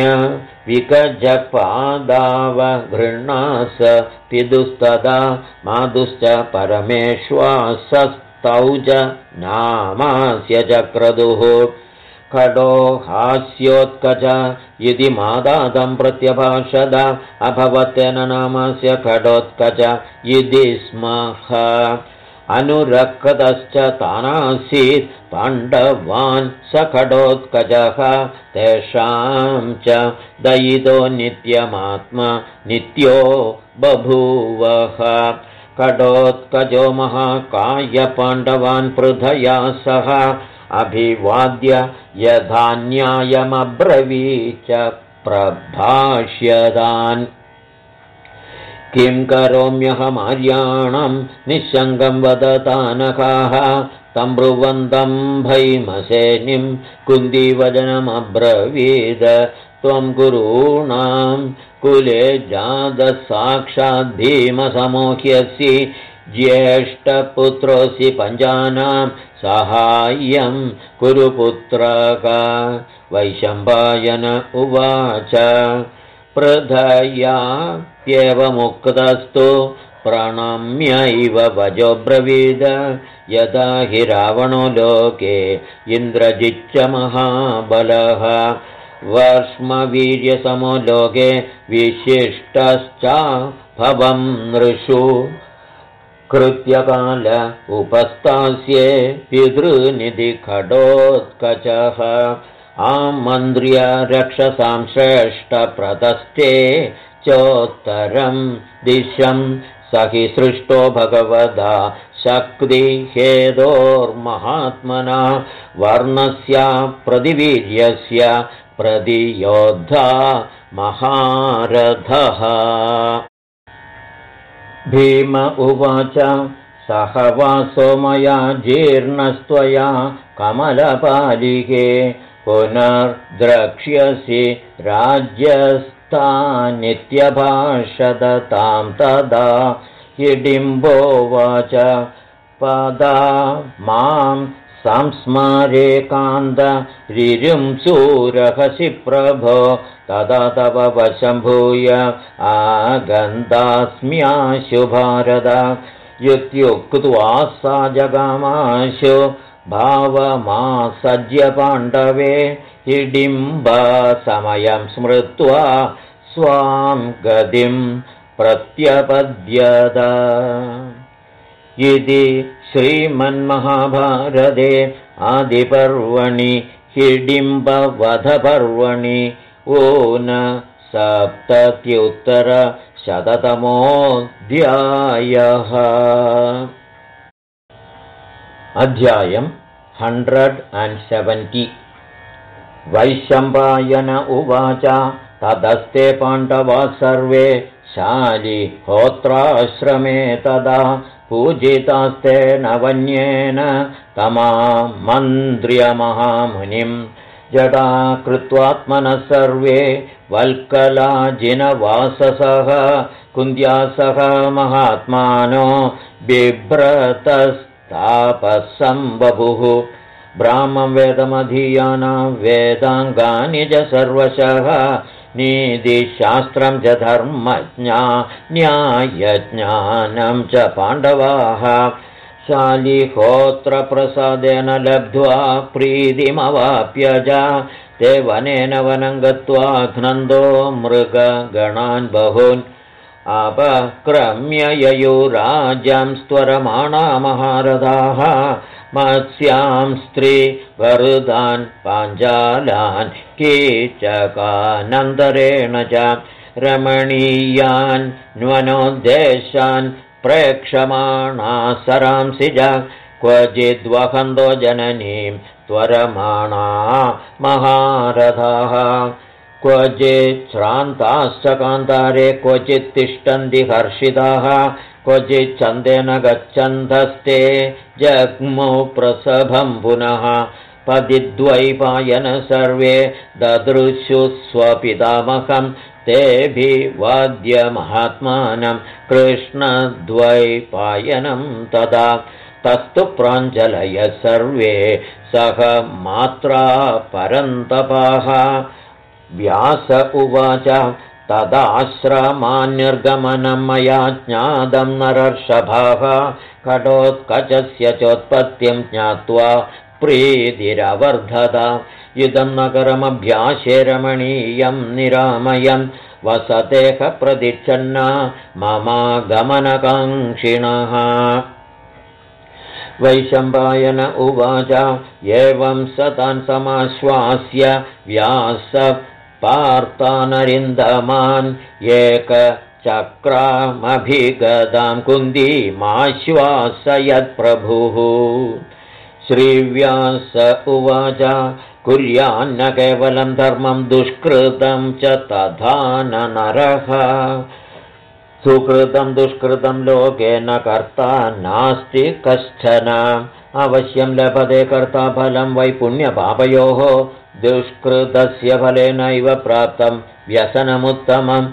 विकजपादावगृह्णास पितुस्तदा मातुश्च परमेश्वासस्तौ च नामास्य चक्रदुः खडो हास्योत्कच इति मादातं प्रत्यभाषद अभवत्तेन नामस्य खडोत्कच इति स्मः अनुरक्तश्च तानासीत् पाण्डवान् स खडोत्कचः तेषां च दयितो नित्यमात्मा नित्यो बभूवः खडोत्कचो महाकाय पाण्डवान् पृथया सह अभिवाद्य यथा न्यायमब्रवीच प्रभाष्यतान् किं करोम्यहमार्याणं निःसङ्गं वदतानकाः तं ब्रुवन्तं भीमसेनिं कुन्तीवचनमब्रवीद त्वं गुरूणां कुले जातः साक्षात् भीमसमोह्यसि ज्येष्ठपुत्रोऽसि पञ्चानां साहाय्यं कुरु पुत्रका वैशम्पायन उवाच पृथयाप्येवमुक्तस्तु प्रणम्यैव वजोब्रवीद यदा हि रावणो लोके इन्द्रजिच्च महाबलः वर्ष्मवीर्यसमो लोके विशिष्टश्च भवं नृषु कृत्यकाल उपस्थास्ये पितृनिधि खडोत्कचः आमन्त्र्य रक्षसां श्रेष्ठप्रतस्थे चोत्तरं दिशं स हि सृष्टो भगवदा शक्तिहेदोर्महात्मना वर्णस्य प्रतिवीर्यस्य प्रतियोद्धा महारथः भीम उवाच सहवासो मया जीर्णस्त्वया कमलपालिके पुनर्द्रक्ष्यसि राज्यस्थानित्यभाषदतां तदा हिडिम्बोवाच पदा मां संस्मरे कान्तरिंसूरहसि प्रभो तदा तव वशम्भूय आगन्तास्म्याशु भारत इत्युक्त्वा सा जगामाशु भावमासज्य पाण्डवे हिडिम्बा समयं स्मृत्वा स्वां गतिं प्रत्यपद्यत इति श्रीमन्महाभारते आदिपर्वणि हिडिम्बवधपर्वणि ऊनसप्तत्युत्तरशततमोऽध्यायः। अध्यायम् 170। वैशम्पायन उवाच ततस्ते पाण्डवाः सर्वे शालिहोत्राश्रमे तदा पूजितास्तेन वन्येन तमामन्त्र्यमहामुनिं जटा कृत्वात्मनः सर्वे वल्कलाजिनवाससः कुन्द्या सह महात्मानो बिभ्रतस्तापस्सम्बभुः ब्राह्मं वेदमधीयानां वेदाङ्गानि च सर्वशः नीतिशास्त्रं च धर्मज्ञा न्यायज्ञानं च पाण्डवाः शालिहोत्रप्रसादेन लब्ध्वा प्रीतिमवाप्य च ते वनेन वनं गत्वा घ्नन्दो मृगगणान् बहून् अपक्रम्य ययुराज्यं स्त्वरमाणा महारथाः मत्स्यां स्त्रीवरुदान् पाञ्चालान् कीचकानन्तरेण च रमणीयान् न्वनोद्देशान् प्रेक्षमाणा सरांसि च क्वचिद्वहन्तो जननीं त्वरमाणा महारथाः क्वचित् श्रान्ताश्च कान्तारे क्वचित् तिष्ठन्ति हर्षिताः क्वचित् छन्देन गच्छन्तस्ते जग्मौ प्रसभं पुनः पदिद्वैपायन सर्वे ददृशुः स्वपितामहं तेऽभिवाद्य महात्मानं कृष्णद्वैपायनं तदा तस्तु प्राञ्जलयः सर्वे सह मात्रा परन्तपाः व्यास उवाच तदाश्रमान्निर्गमनं मया ज्ञातं नरर्षभाः कटोत्कचस्य चोत्पत्तिं ज्ञात्वा प्रीतिरवर्धत इदं नगरमभ्यासे रमणीयं निरामयं वसतेः प्रतिच्छन्ना ममागमनकाङ्क्षिणः वैशम्पायन उवाच एवं सतान् समाश्वास्य व्यास पार्थानरिन्दमान् एकचक्रामभिगदां कुन्दीमाश्वासयत्प्रभुः श्रीव्यास उवाच कुर्यान्न केवलं धर्मं दुष्कृतं च तथा न नरः सुकृतं दुष्कृतं लोके न कर्ता नास्ति कश्चन अवश्यं लभते कर्ता फलं वै पुण्यपापयोः दुष्कृतस्य फलेनैव प्राप्तं व्यसनमुत्तमं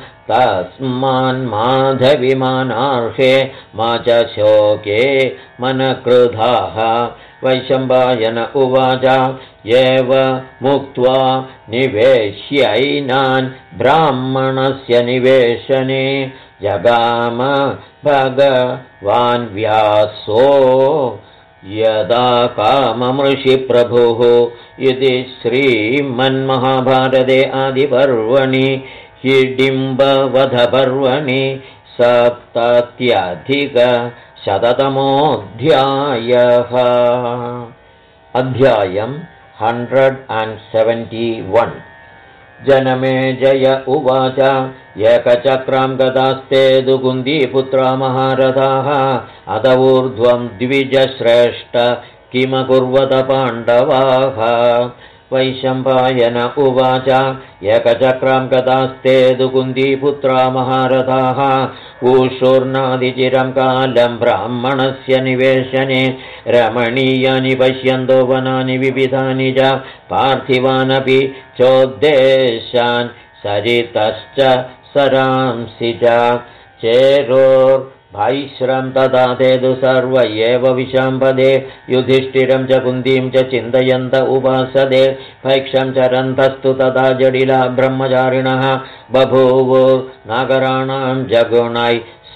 तस्मान्माधविमानार्हे मा च शोके मनकृधाः वैशम्पायन उवाच एव मुक्त्वा निवेश्यैनान् ब्राह्मणस्य निवेशने जगाम भगवान् व्यासो यदा काममृषिप्रभुः इति श्रीमन्महाभारते आदिपर्वणि हिडिम्बवधपर्वणि 70-शततमोऽध्यायः अध्यायम् 171 जनमेजय उवाच एकचक्रां गदास्ते दुकुन्दीपुत्रा महारथाः अत ऊर्ध्वं द्विजश्रेष्ठ किमकुर्वत पाण्डवाः वैशम्पायन उवाच एकचक्रां गदास्ते दुकुन्दीपुत्रा महारथाः ऊषूर्णादिचिरं कालं ब्राह्मणस्य निवेशने रमणीयानि पश्यन्तो वनानि विविधानि च पार्थिवानपि चोद्देशान् सरितश्च सरांसि च चेरोर्भैश्रं तदा ते तु सर्व एव विशाम्पदे युधिष्ठिरं च कुन्दीं च चिन्तयन्त उपासदे भैक्षं चरन्तस्तु तदा जडिला ब्रह्मचारिणः बभूवुर्नगराणां जगुणैः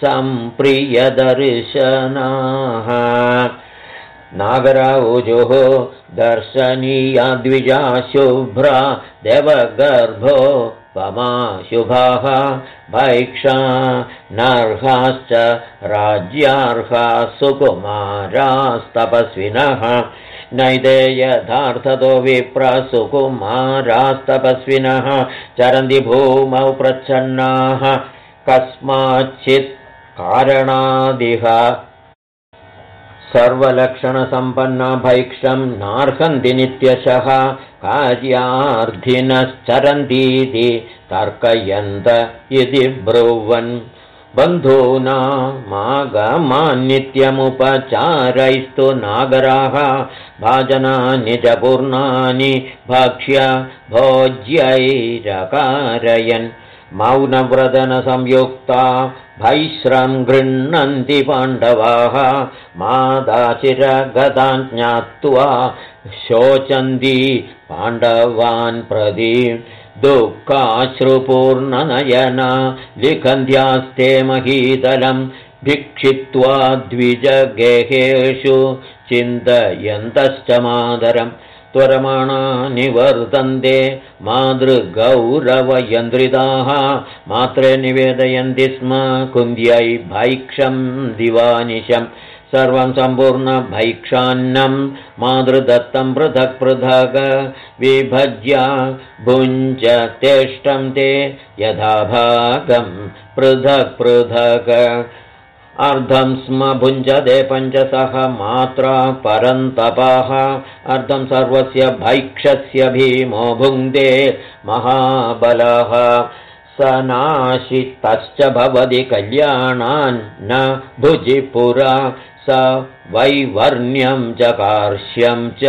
सम्प्रियदर्शनाः नागराऊजुः दर्शनीया द्विजा शुभ्रा देवगर्भो पमा शुभाः भैक्षा नर्हाश्च राज्यार्हा सुकुमारास्तपस्विनः नैते यथार्थतो विप्रसुकुमारास्तपस्विनः चरन्ति भूमौ प्रच्छन्नाः कस्माच्चित् कारणादिह सर्वलक्षणसम्पन्ना भैक्षं नार्हन्ति नित्यशः कार्यार्थिनश्चरन्तीति तर्कयन्त इति ब्रुवन् बन्धूनामागमान्नित्यमुपचारैस्तु नागराः भाजनानि च पूर्णानि भक्ष्य भोज्यैरकारयन् मौनव्रतनसंयुक्ता भैश्रं गृह्णन्ति पाण्डवाः मादाचिरगतान् ज्ञात्वा शोचन्ति पाण्डवान् प्रति दुःखाश्रुपूर्णनयना लिखन्त्यास्ते महीतलं भिक्षित्वा द्विजगेहेषु चिन्तयन्तश्च मादरम् त्वरमाणा निवर्तन्ते मातृगौरवयन्द्रिताः मात्रे निवेदयन्ति स्म कुन्द्यै भैक्षं दिवानिशम् सर्वं सम्पूर्णभैक्षान्नं मातृदत्तं पृथक् पृथक् विभज्य भुञ्ज तेष्टं ते यथाभागं पृथक् पृथक् अर्धं स्म भुञ्जते पञ्चसह मात्रा परन्तपाः अर्धं सर्वस्य भैक्षस्य भीमो भुङ्क्ते महाबलः स नाशितश्च भवति कल्याणान् न भुजिपुरा स वैवर्ण्यं च कार्श्यं च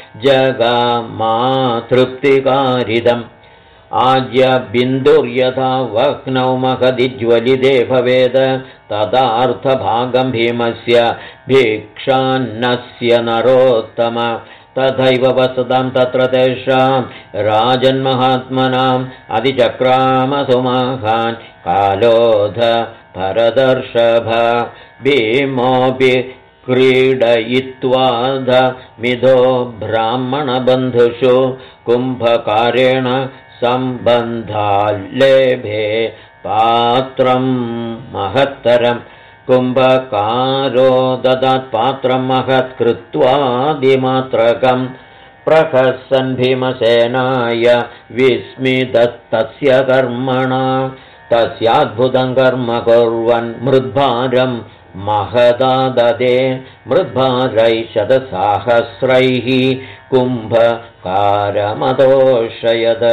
जगामातृप्तिकारिदम् आज्य बिन्दुर्यथा वह्नौ महदिज्वलिते भवेद तदार्थभागं भीमस्य भिक्षान्नस्य नरोत्तम तथैव वसतां तत्र तेषां राजन्महात्मनाम् अधिचक्रामसुमहान् कालोध भरतर्षभ भीमोऽपि क्रीडयित्वाध मिथो ब्राह्मणबन्धुषु कुम्भकारेण सम्बन्धाल्लेभे पात्रं महत्तरं कुम्भकारो ददात् पात्रं महत्कृत्वादिमात्रकं प्रहसन् भीमसेनाय विस्मितस्तस्य कर्मणा तस्याद्भुतं कर्म कुर्वन् मृद्भारं महदा ददे मृद्भारैः शतसाहस्रैः कुम्भकारमतोषयत्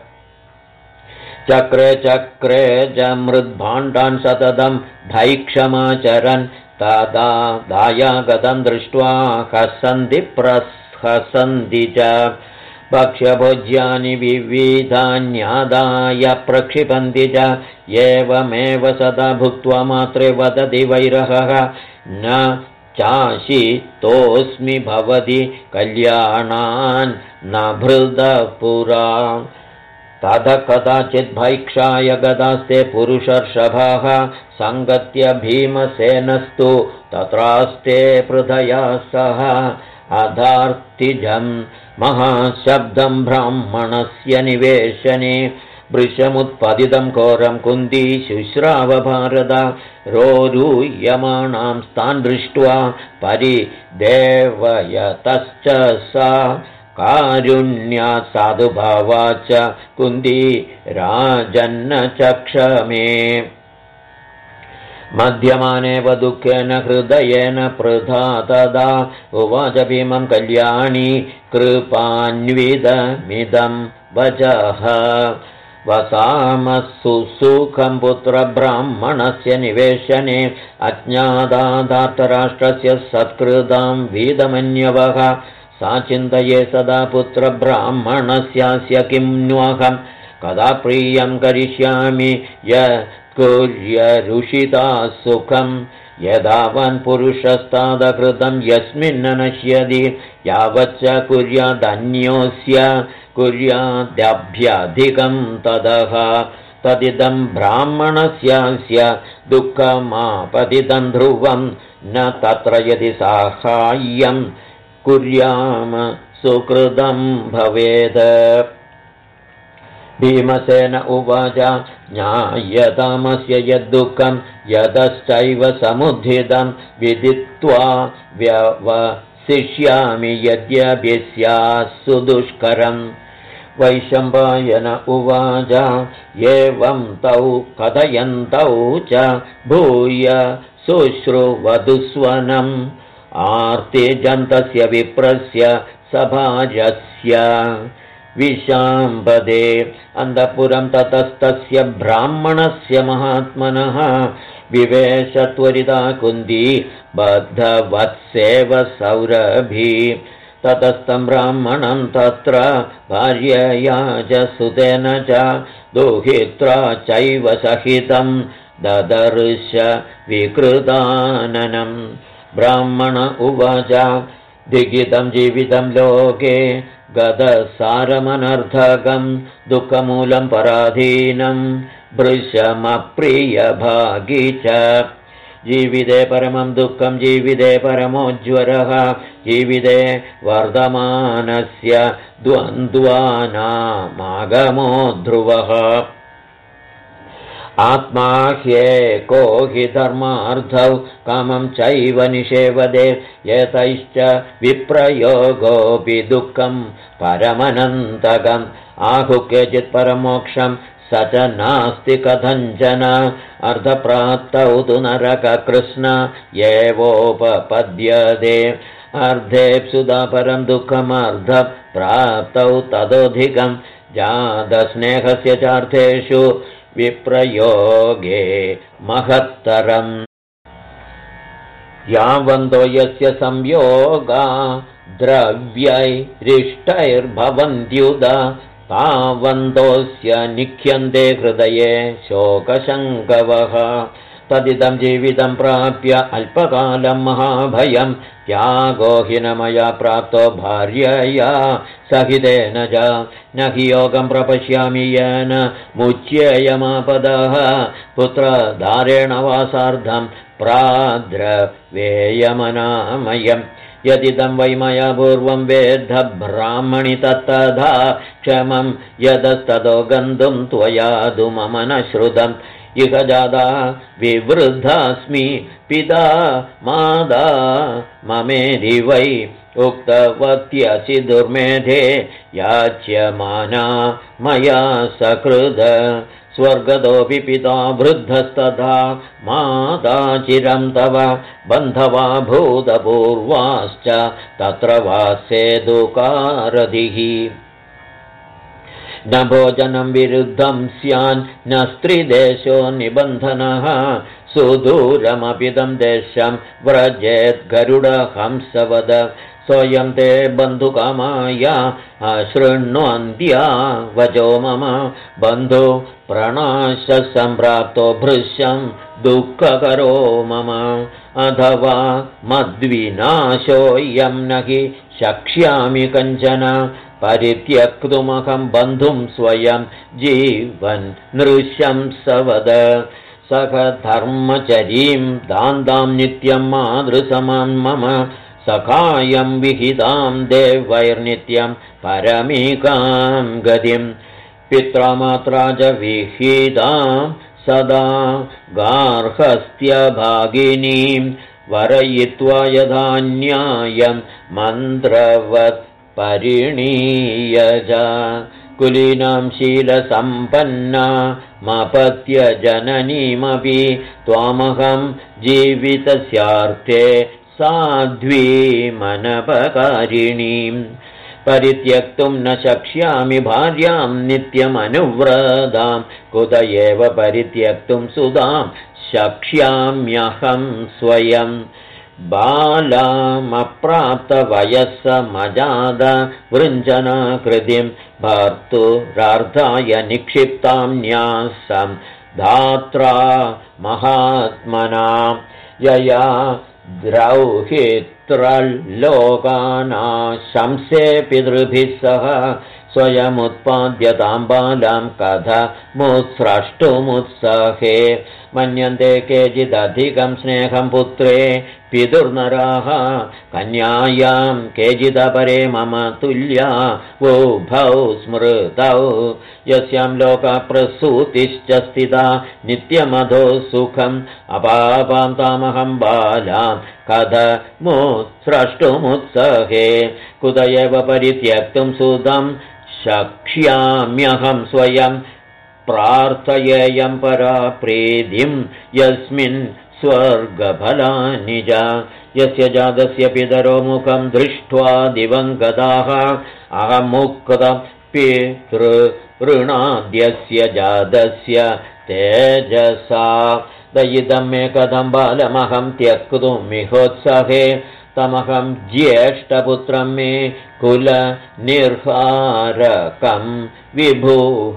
चक्रे चक्रे च मृद्भाण्डान् सततं भैक्षमाचरन् तदा दायागतं दृष्ट्वा हसन्ति प्रहसन्ति च भक्ष्यभोज्यानि विविधान्यादाय प्रक्षिपन्ति च एवमेव सदा भुक्त्वा मात्रे वदति वैरहः न चाशितोऽस्मि भवति कल्याणान् न भृदपुरा तद कदाचित् भैक्षाय गदास्ते पुरुषर्षभाः सङ्गत्य भीमसेनस्तु तत्रास्ते पृथया सह अधार्तिजं महाशब्दं ब्राह्मणस्य निवेशने वृषमुत्पतितं घोरं कुन्ती शुश्राव भारत रोरुह्यमाणां तान् दृष्ट्वा परिदेवयतश्च सा कारुण्यात् साधुभावा च कुन्ती राजन्न चक्षमे मध्यमानेव दुःखेन हृदयेन पृथा तदा उवाच भीमं कल्याणी कृपान्वितमिदं वचः वसामः सुखं पुत्रब्राह्मणस्य निवेशने अज्ञाताधार्तराष्ट्रस्य सत्कृतां वीदमन्यवः सा चिन्तये सदा पुत्रब्राह्मणस्यास्य किं न्वहं कदा प्रियं करिष्यामि यत्कुर्यरुषिता सुखं यदावन् पुरुषस्तादकृतं यस्मिन्न नश्यति यावच्च कुर्यादन्योऽस्य कुर्याद्यभ्यधिकं ततः तदिदं ब्राह्मणस्यास्य दुःखमापतितं ध्रुवं न तत्र यदि साहाय्यं कुर्याम सुकृतं भवेत् भीमसेन उवाच ज्ञायतामस्य यद्दुःखं यतश्चैव समुद्धितं विदित्वा व्यवसिष्यामि यद्यपि स्यात् सुदुष्करम् वैशम्पायन उवाच एवं तौ कथयन्तौ च भूय शुश्रुवधुस्वनम् आर्तिजन्तस्य विप्रस्य सभाजस्य विशाम्बदे अन्तःपुरं ततस्तस्य ब्राह्मणस्य महात्मनः विवेशत्वरिता कुन्ती बद्धवत्सेव सौरभी ततस्तं ब्राह्मणं तत्र भार्यया च सुतेन च दुहित्रा चैव सहितं ददर्श विकृताननं ब्राह्मण उवाच दिगितं जीवितं लोके गदसारमनर्थकं दुःखमूलं पराधीनं भृशमप्रियभागी च जीविते परमं दुःखं जीविते परमोज्वरः जीविते वर्धमानस्य द्वन्द्वानामागमो ध्रुवः आत्मा ह्येको हि धर्मार्थौ कामं चैव निषेवदे एतैश्च विप्रयोगोऽपि दुःखं परमनन्तकम् आहुः केचित् परमोक्षं स च नास्ति कथञ्चन अर्धप्राप्तौ तु नरककृष्ण एवोपपद्यते अर्धेप्सुधा परं दुःखमर्धप्राप्तौ तदोधिकं जातस्नेहस्य चार्थेषु विप्रयोगे महत्तरम् यावन्तो यस्य संयोगा द्रव्यैरिष्टैर्भवन्त्युद तावन्तोऽस्य निख्यन्ते हृदये शोकशङ्कवः तदिदं जीवितं प्राप्य अल्पकालं महाभयं त्यागो हि न मया प्राप्तो भार्यया सहितेन च न हि योगं प्रपश्यामि येन मुच्येयमापदः पुत्रधारेण वासार्धं प्राद्रवेयमनामयम् यदिदं वै मया पूर्वं वेद्ध ब्राह्मणि तत्तथा क्षमं यदस्ततो गन्तुं त्वया तु मम न श्रुतम् इह जाता विवृद्धास्मि पिता माता ममेदि वै उक्तवत्यसि दुर्मेधे याच्यमाना मया सकृद स्वर्गतोऽपि पिता वृद्धस्तथा माता चिरं तव बन्धवा भूतपूर्वाश्च तत्र वासेदुकारधिः न भोजनं विरुद्धं स्यान् न स्त्रीदेशो निबन्धनः सुदूरमपिदं देशं व्रजेत् गरुडहंसवद सोऽयं ते बन्धुकामाया अशृण्वन्त्या वचो मम बन्धु प्रणाशसम्प्राप्तो भृशं दुःखकरो मम अथवा मद्विनाशोऽयं न हि शक्ष्यामि कञ्चन परित्यक्तुमहं बन्धुं स्वयं जीवन् नृशंसवद सख धर्मचरीं दान्तां नित्यं मातृसमां मम सखायं विहितां देवैर्नित्यं परमिकां गतिं पित्रा मात्रा च विहितां सदा गार्हस्थ्यभागिनीं वरयित्वा यथा न्यायं मन्त्रवत् परिणीय च कुलीनां शीलसम्पन्नामपत्य जननीमपि त्वामहं जीवितस्यार्थे साध्वीमनपकारिणीं परित्यक्तुं न शक्ष्यामि भार्यां नित्यमनुव्रतां कुत एव परित्यक्तुं सुधां शक्ष्याम्यहं स्वयं बालामप्राप्तवयस्समजाद वृञ्जनाकृतिं भर्तुरार्थाय निक्षिप्तां न्यासं धात्रा महात्मना यया द्रौहित्रल्लोकानाशंसे पितृभिः सह स्वयमुत्पाद्यतां बालां कथमुत्स्रष्टुमुत्सहे मन्यन्ते केचिदधिकं स्नेहं पुत्रे पितुर्नराः कन्यायां केचिदपरे मम तुल्या उभौ स्मृतौ यस्यां लोकप्रसूतिश्च स्थिता नित्यमधो सुखम् अपापां तामहं बालां कथमुत्स्रष्टुमुत्सहे कुत एव परित्यक्तुं सुतं शक्ष्याम्यहं स्वयं प्रार्थयेयं परा प्रीतिं यस्मिन् स्वर्गफलानि च यस्य जातस्य पितरो मुखं दृष्ट्वा दिवङ्गताः अहमुक्तपितृऋणाद्यस्य जातस्य तेजसा दयितं मे कथं बालमहं त्यक्तुमिहोत्सहे तमहं ज्येष्ठपुत्रं मे कुलनिर्हारकं विभुः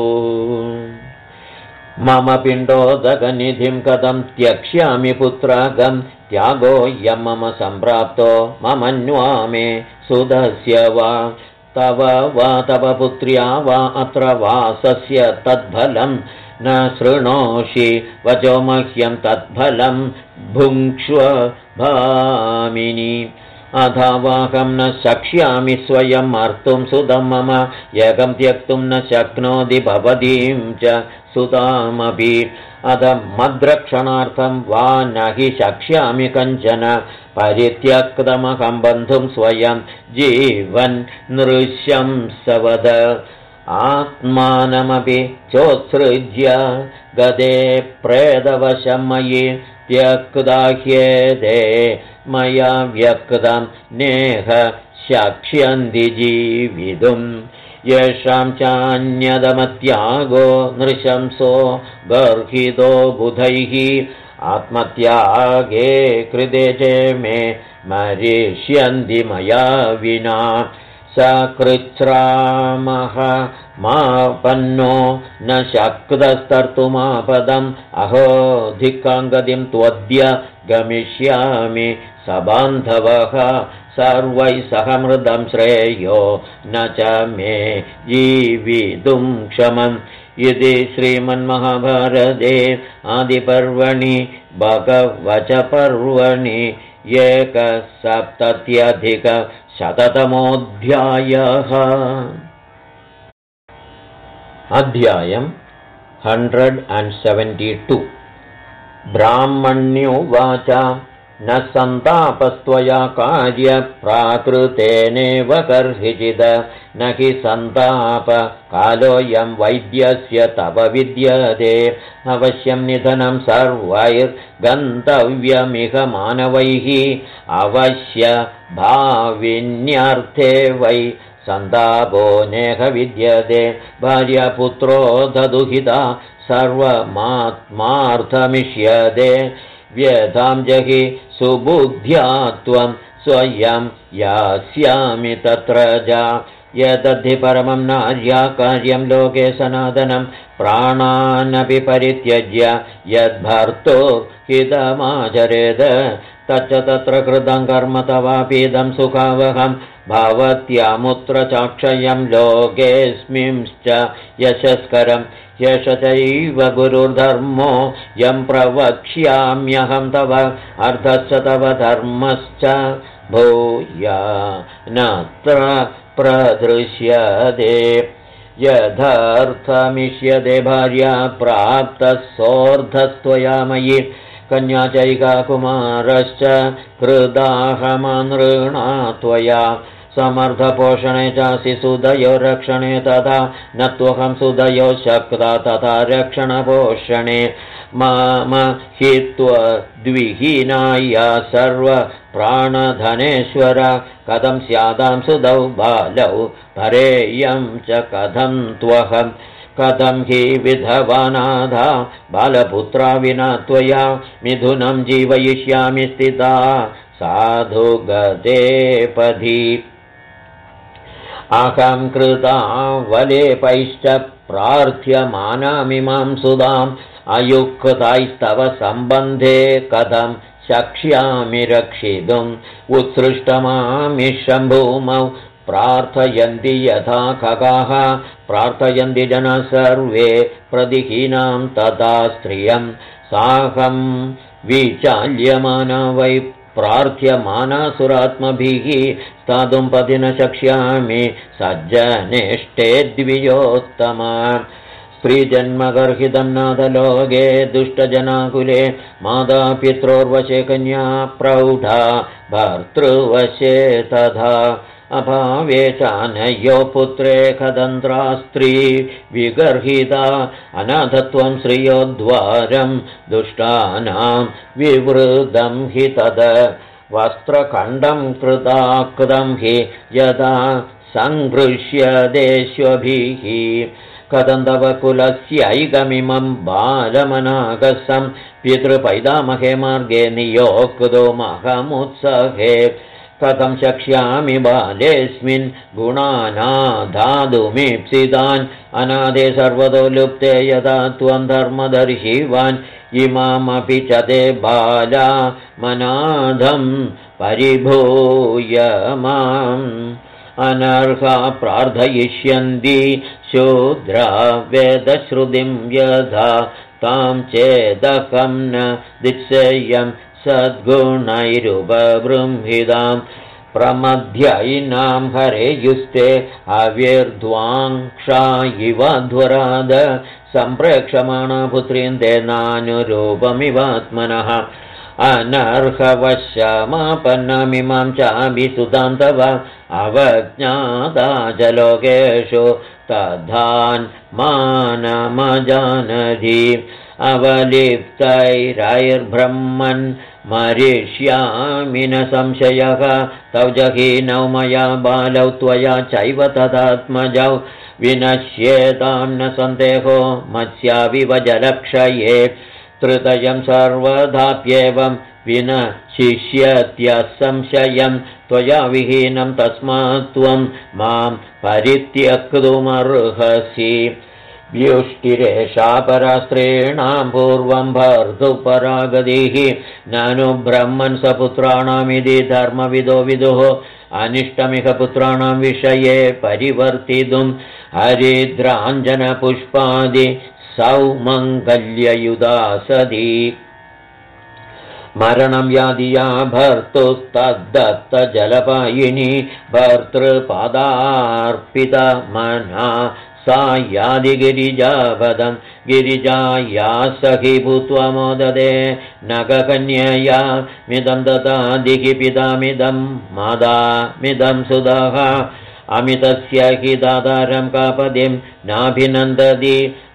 मम पिण्डोदकनिधिं कथं त्यक्ष्यामि पुत्रागं त्यागोऽयं मम सम्प्राप्तो ममन्वा मे सुधस्य वा तव वा तव पुत्र्या वा अत्र वासस्य तद्फलं न शृणोषि वचो मह्यं तत्फलं भुङ्क्ष्व भामिनि अथवाहं न शक्ष्यामि स्वयं मर्तुं सुतं मम एकं त्यक्तुं न शक्नोति भवतीं च सुतामपि अथ मद्रक्षणार्थं वा न हि शक्ष्यामि कञ्चन परित्यक्तमहं बन्धुं स्वयं जीवन् नृशंसवद आत्मानमपि चोत्सृज्य गदे प्रेतवशं मयि त्यक्ताह्येते मया व्यक्तं नेह शक्ष्यन्ति जीवितुम् येषां चान्यदमत्यागो नृशंसो गर्हितो बुधैः आत्मत्यागे कृते च मे मरिष्यन्ति मया विना सकृच्छ्रामः मापन्नो न शक्तस्तर्तुमापदम् अहोधिकाङ्गतिं त्वद्य गमिष्यामि सबान्धवः सर्वैः सह मृदं श्रेयो न च मे जीवितुं क्षमम् इति श्रीमन्महाभारते आदिपर्वणि भगवचपर्वणि 170 अध्यायम् 172 ब्राह्मण्युवाच न सन्तापस्त्वया कार्यप्राकृतेनेव कर्हिचिद न हि सन्तापकालोऽयं वैद्यस्य तव विद्यते अवश्यं निधनं सर्वैर्गन्तव्यमिह मानवैः अवश्य भाविन्यर्थे वै सन्तापो नेह विद्यते भार्यापुत्रो ददुहिता सर्वमात्मार्थमिष्यते व्यथां जहि सुबुद्ध्या त्वं स्वयं यास्यामि तत्र जा यदद्धि परमं नार्या कार्यं लोके सनातनं प्राणानपि परित्यज्य यद्भर्तो हितमाचरेद तच्च तत्र कृतं कर्म तवापीदं सुखावहं भवत्यामुत्र चाक्षयं लोकेऽस्मिंश्च यशस्करम् यश चैव गुरुर्धर्मो यं प्रवक्ष्याम्यहं तव अर्थश्च तव धर्मश्च भूया नत्र प्रदृश्यते यदर्थमिष्यते भार्या प्राप्तः सोऽर्धस्त्वया मयि कन्या चैका कुमारश्च कृदाहमनृणा त्वया समर्थपोषणे चासि सुदयो रक्षणे तथा न त्वहं सुदयो शक्ता तथा रक्षणपोषणे मम हि त्वद्विहीनाया सर्वप्राणधनेश्वर कथं स्यादां सुदौ बालौ परेयं च कथं त्वहं कथं हि विधवानाधा बालपुत्रा विना त्वया मिथुनं जीवयिष्यामि स्थिता साधु गते पथि अहं कृतावलेपैश्च प्रार्थ्यमानामिमां सुधाम् अयुक्तैस्तव सम्बन्धे कथं शक्ष्यामि रक्षितुम् उत्सृष्टमामिषं भूमौ प्रार्थयन्ति यथा खगाः प्रार्थयन्ति जनाः सर्वे प्रतिहीनां तथा स्त्रियं साहं विचाल्यमाना वै प्रार्थ्यमानासुरात्मभिः स्थातुं पदि न शक्ष्यामि सज्जनेष्टे द्वियोत्तमा स्त्रीजन्मगर्हितं नादलोके दुष्टजनाकुले मातापित्रोर्वशे कन्या प्रौढा भर्तृवशे तथा अभावे चानयो पुत्रे कदन्त्रा स्त्री विगर्हिता अनाथत्वं श्रियोद्वारं दुष्टानां विवृतं हि तद वस्त्रखण्डं कृताकृतं हि यदा सङ्गृह्यदेष्वभिः कथं तव कुलस्यैकमिमं बालमनागसं पितृपैतामहे मार्गे नियोक्तो महमुत्सहे कथं शक्ष्यामि बालेऽस्मिन् गुणानाधातुमीप्सितान् अनादे सर्वतो लुप्ते यदा त्वं धर्मदर्शिवान् इमामपि च ते बाला मनाधं परिभूय माम् अनर्हा प्रार्थयिष्यन्ति शूद्रा वेदश्रुतिं यथा तां चेदकं न दित्सेयं सद्गुणैरुपबृंहितां प्रमध्यैनां हरेयुस्ते अविर्ध्वाङ्क्षा इव ध्वराद सम्प्रेक्षमाणा पुत्रीं ते नानुरूपमिवात्मनः अनर्हवशमापन्नमिमां चाभिसुतां तव अवज्ञाता च लोकेषु तद्धान्मानमजानधि अवलिप्तैरैर्ब्रह्मन् मरिष्यामि न संशयः तौ जहीनौ मया बालौ त्वया चैव तदात्मजौ विनश्येतां न सन्देहो मत्स्याविव जलक्षये तृतयं सर्वदाप्येवं विनशिष्यत्यसंशयं त्वया विहीनं तस्मात् त्वं मां परित्यक्तुमर्हसि व्युष्टिरेषा परास्त्रीणां पूर्वं भर्तुपरागतिः ननु ब्रह्मन् सपुत्राणामिति धर्मविदो विदुः अनिष्टमिह पुत्राणां विषये परिवर्तितुं हरिद्राञ्जनपुष्पादि सौमङ्गल्ययुधा सदी मरणं यादिया भर्तुस्तद्दत्तजलपायिनी भर्तृपदार्पितमना सा यादिगिरिजापदं गिरिजाया सखी भूत्वा मोददे नगकन्यया मिदं ददादिहि पितामिदं मादामिदं सुधाः अमितस्य हि दातारं कापदिं नाभिनन्दति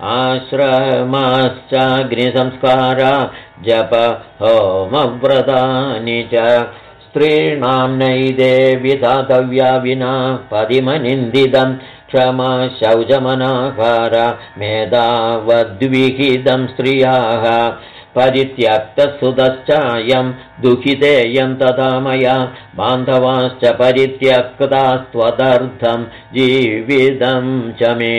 आश्रमाश्चाग्निसंस्कारा जप होमव्रतानि च स्त्रीणां नैदे विधातव्या विना पदिमनिन्दितं क्षमा शौचमनाहार मेधावद्विहितं स्त्रियाः परित्यक्तसुतश्चायं दुःखितेयं तथा मया बान्धवाश्च परित्यक्तास्त्वदर्थं जीवितं च मे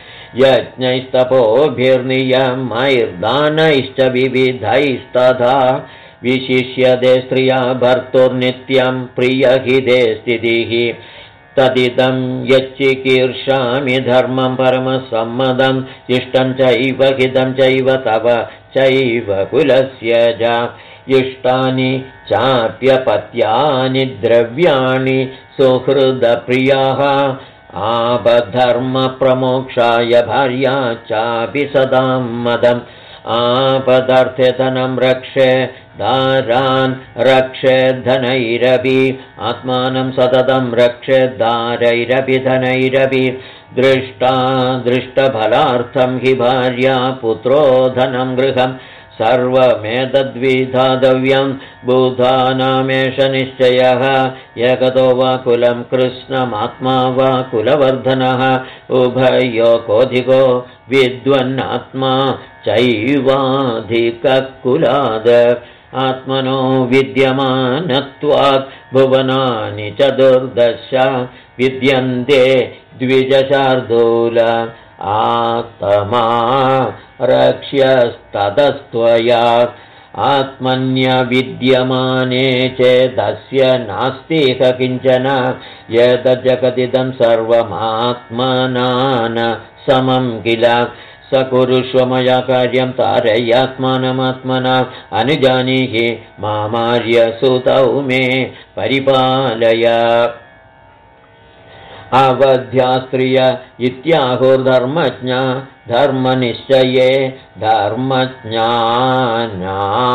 यज्ञैस्तपोभिर्नियमैर्दानैश्च विविधैस्तथा विशिष्यते स्त्रिया भर्तुर्नित्यं प्रियहिते स्थितिः तदिदं यच्चिकीर्षामि धर्मं परमसम्मदम् इष्टं चैव हितं चैव तव चैव कुलस्य च इष्टानि चाप्यपत्यानि द्रव्याणि सुहृदप्रियाः आपधर्मप्रमोक्षाय भार्या चापि सदां मदम् आपदर्थे धनं रक्षे दारान् रक्षेद्धनैरपि आत्मानं सततं रक्षेद्दारैरपि धनैरपि दृष्टफलार्थं हि भार्या पुत्रो धनं गृहं सर्वमेतद्विधातव्यं बुधानामेष निश्चयः एकतो वा कुलं कृष्णमात्मा वा कुलवर्धनः उभयो कोऽधिको विद्वन्नात्मा चैवाधिककुलाद आत्मनो विद्यमानत्वात् भुवनानि चतुर्दश विद्यन्ते द्विजशार्दूल आत्मा रक्ष्यस्ततस्त्वया आत्मन्यविद्यमाने चेदस्य नास्तिह किञ्चन यतज्जगदिदं सर्वमात्मना न समं किल स कुरुष्व मया कार्यं तारयात्मानमात्मना अनुजानीहि मामार्यसुतौ मे परिपालय अवध्यास्त्रिय इत्याहुर्धर्मज्ञा धर्मनिश्चये धर्मज्ञाना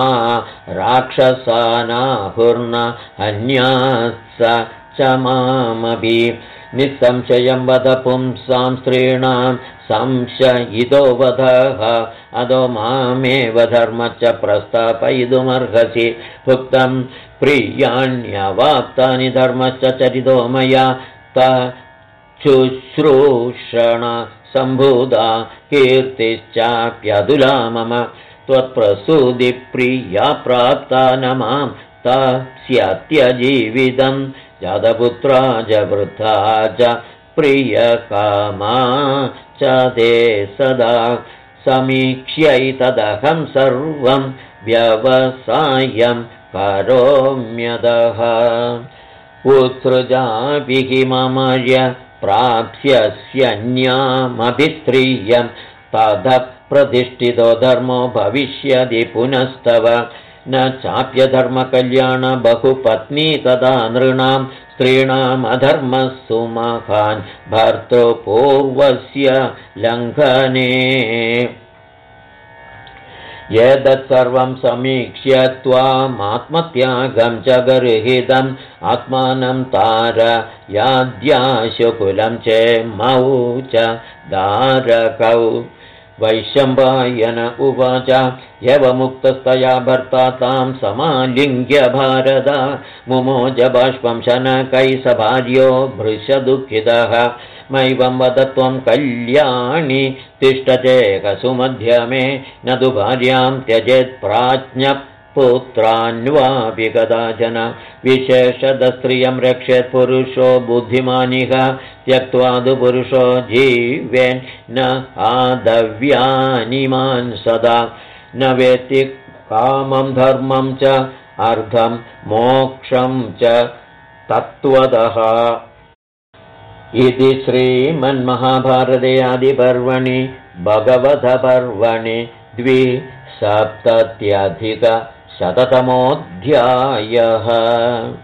राक्षसानाहुर्न हन्यात्स च मामपि निस्संशयं वद पुंसां स्त्रीणां संशयितो वधः अदो मामेव धर्मश्च प्रस्थापयितुमर्हसि भुक्तं प्रियाण्यवाप्तानि धर्मश्च चरितो मया शुश्रूषण सम्भूता कीर्तिश्चाप्यदुला मम त्वत्प्रसूतिप्रिया प्राप्ता न मां तस्यत्यजीवितं जातपुत्रा च वृद्धा च प्रियकामा च ते सदा समीक्ष्यैतदहं सर्वं व्यवसायं करोम्यदः उत्सृजाभिः ममर्य प्राप्स्यन्यामपि स्त्रियं ततः प्रतिष्ठितो धर्मो भविष्यति पुनस्तव न चाप्यधर्मकल्याण बहुपत्नी तदा नृणां स्त्रीणामधर्मः सुमहान् भर्तृपूर्वस्य लङ्घने एतत्सर्वं समीक्ष्य त्वामात्मत्यागं च गर्हितम् आत्मानं तारयाद्याशुकुलं चेमौ च दारकौ वैशम्पायन उवाच एवमुक्तस्तया भर्ता तां समालिङ्ग्य भारत मुमोज बाष्पं शनकैः स भार्यो भृशदुःखितः मैवं वद त्वं कल्याणि तिष्ठ चेकसुमध्यमे न तु भार्यां त्यजेत् प्राज्ञः पुत्रान्वापि कदाचन विशेषदस्त्रियं रक्षेत् पुरुषो बुद्धिमानिह त्यक्त्वा तु पुरुषो जीवेन् न आदव्यानिमान् सदा न वेत्ति कामं धर्मं च अर्थं मोक्षं च तत्त्वतः इति श्रीमन्महाभारते आदिपर्वणि भगवतपर्वणि 270 अधिकशततमोऽध्यायः।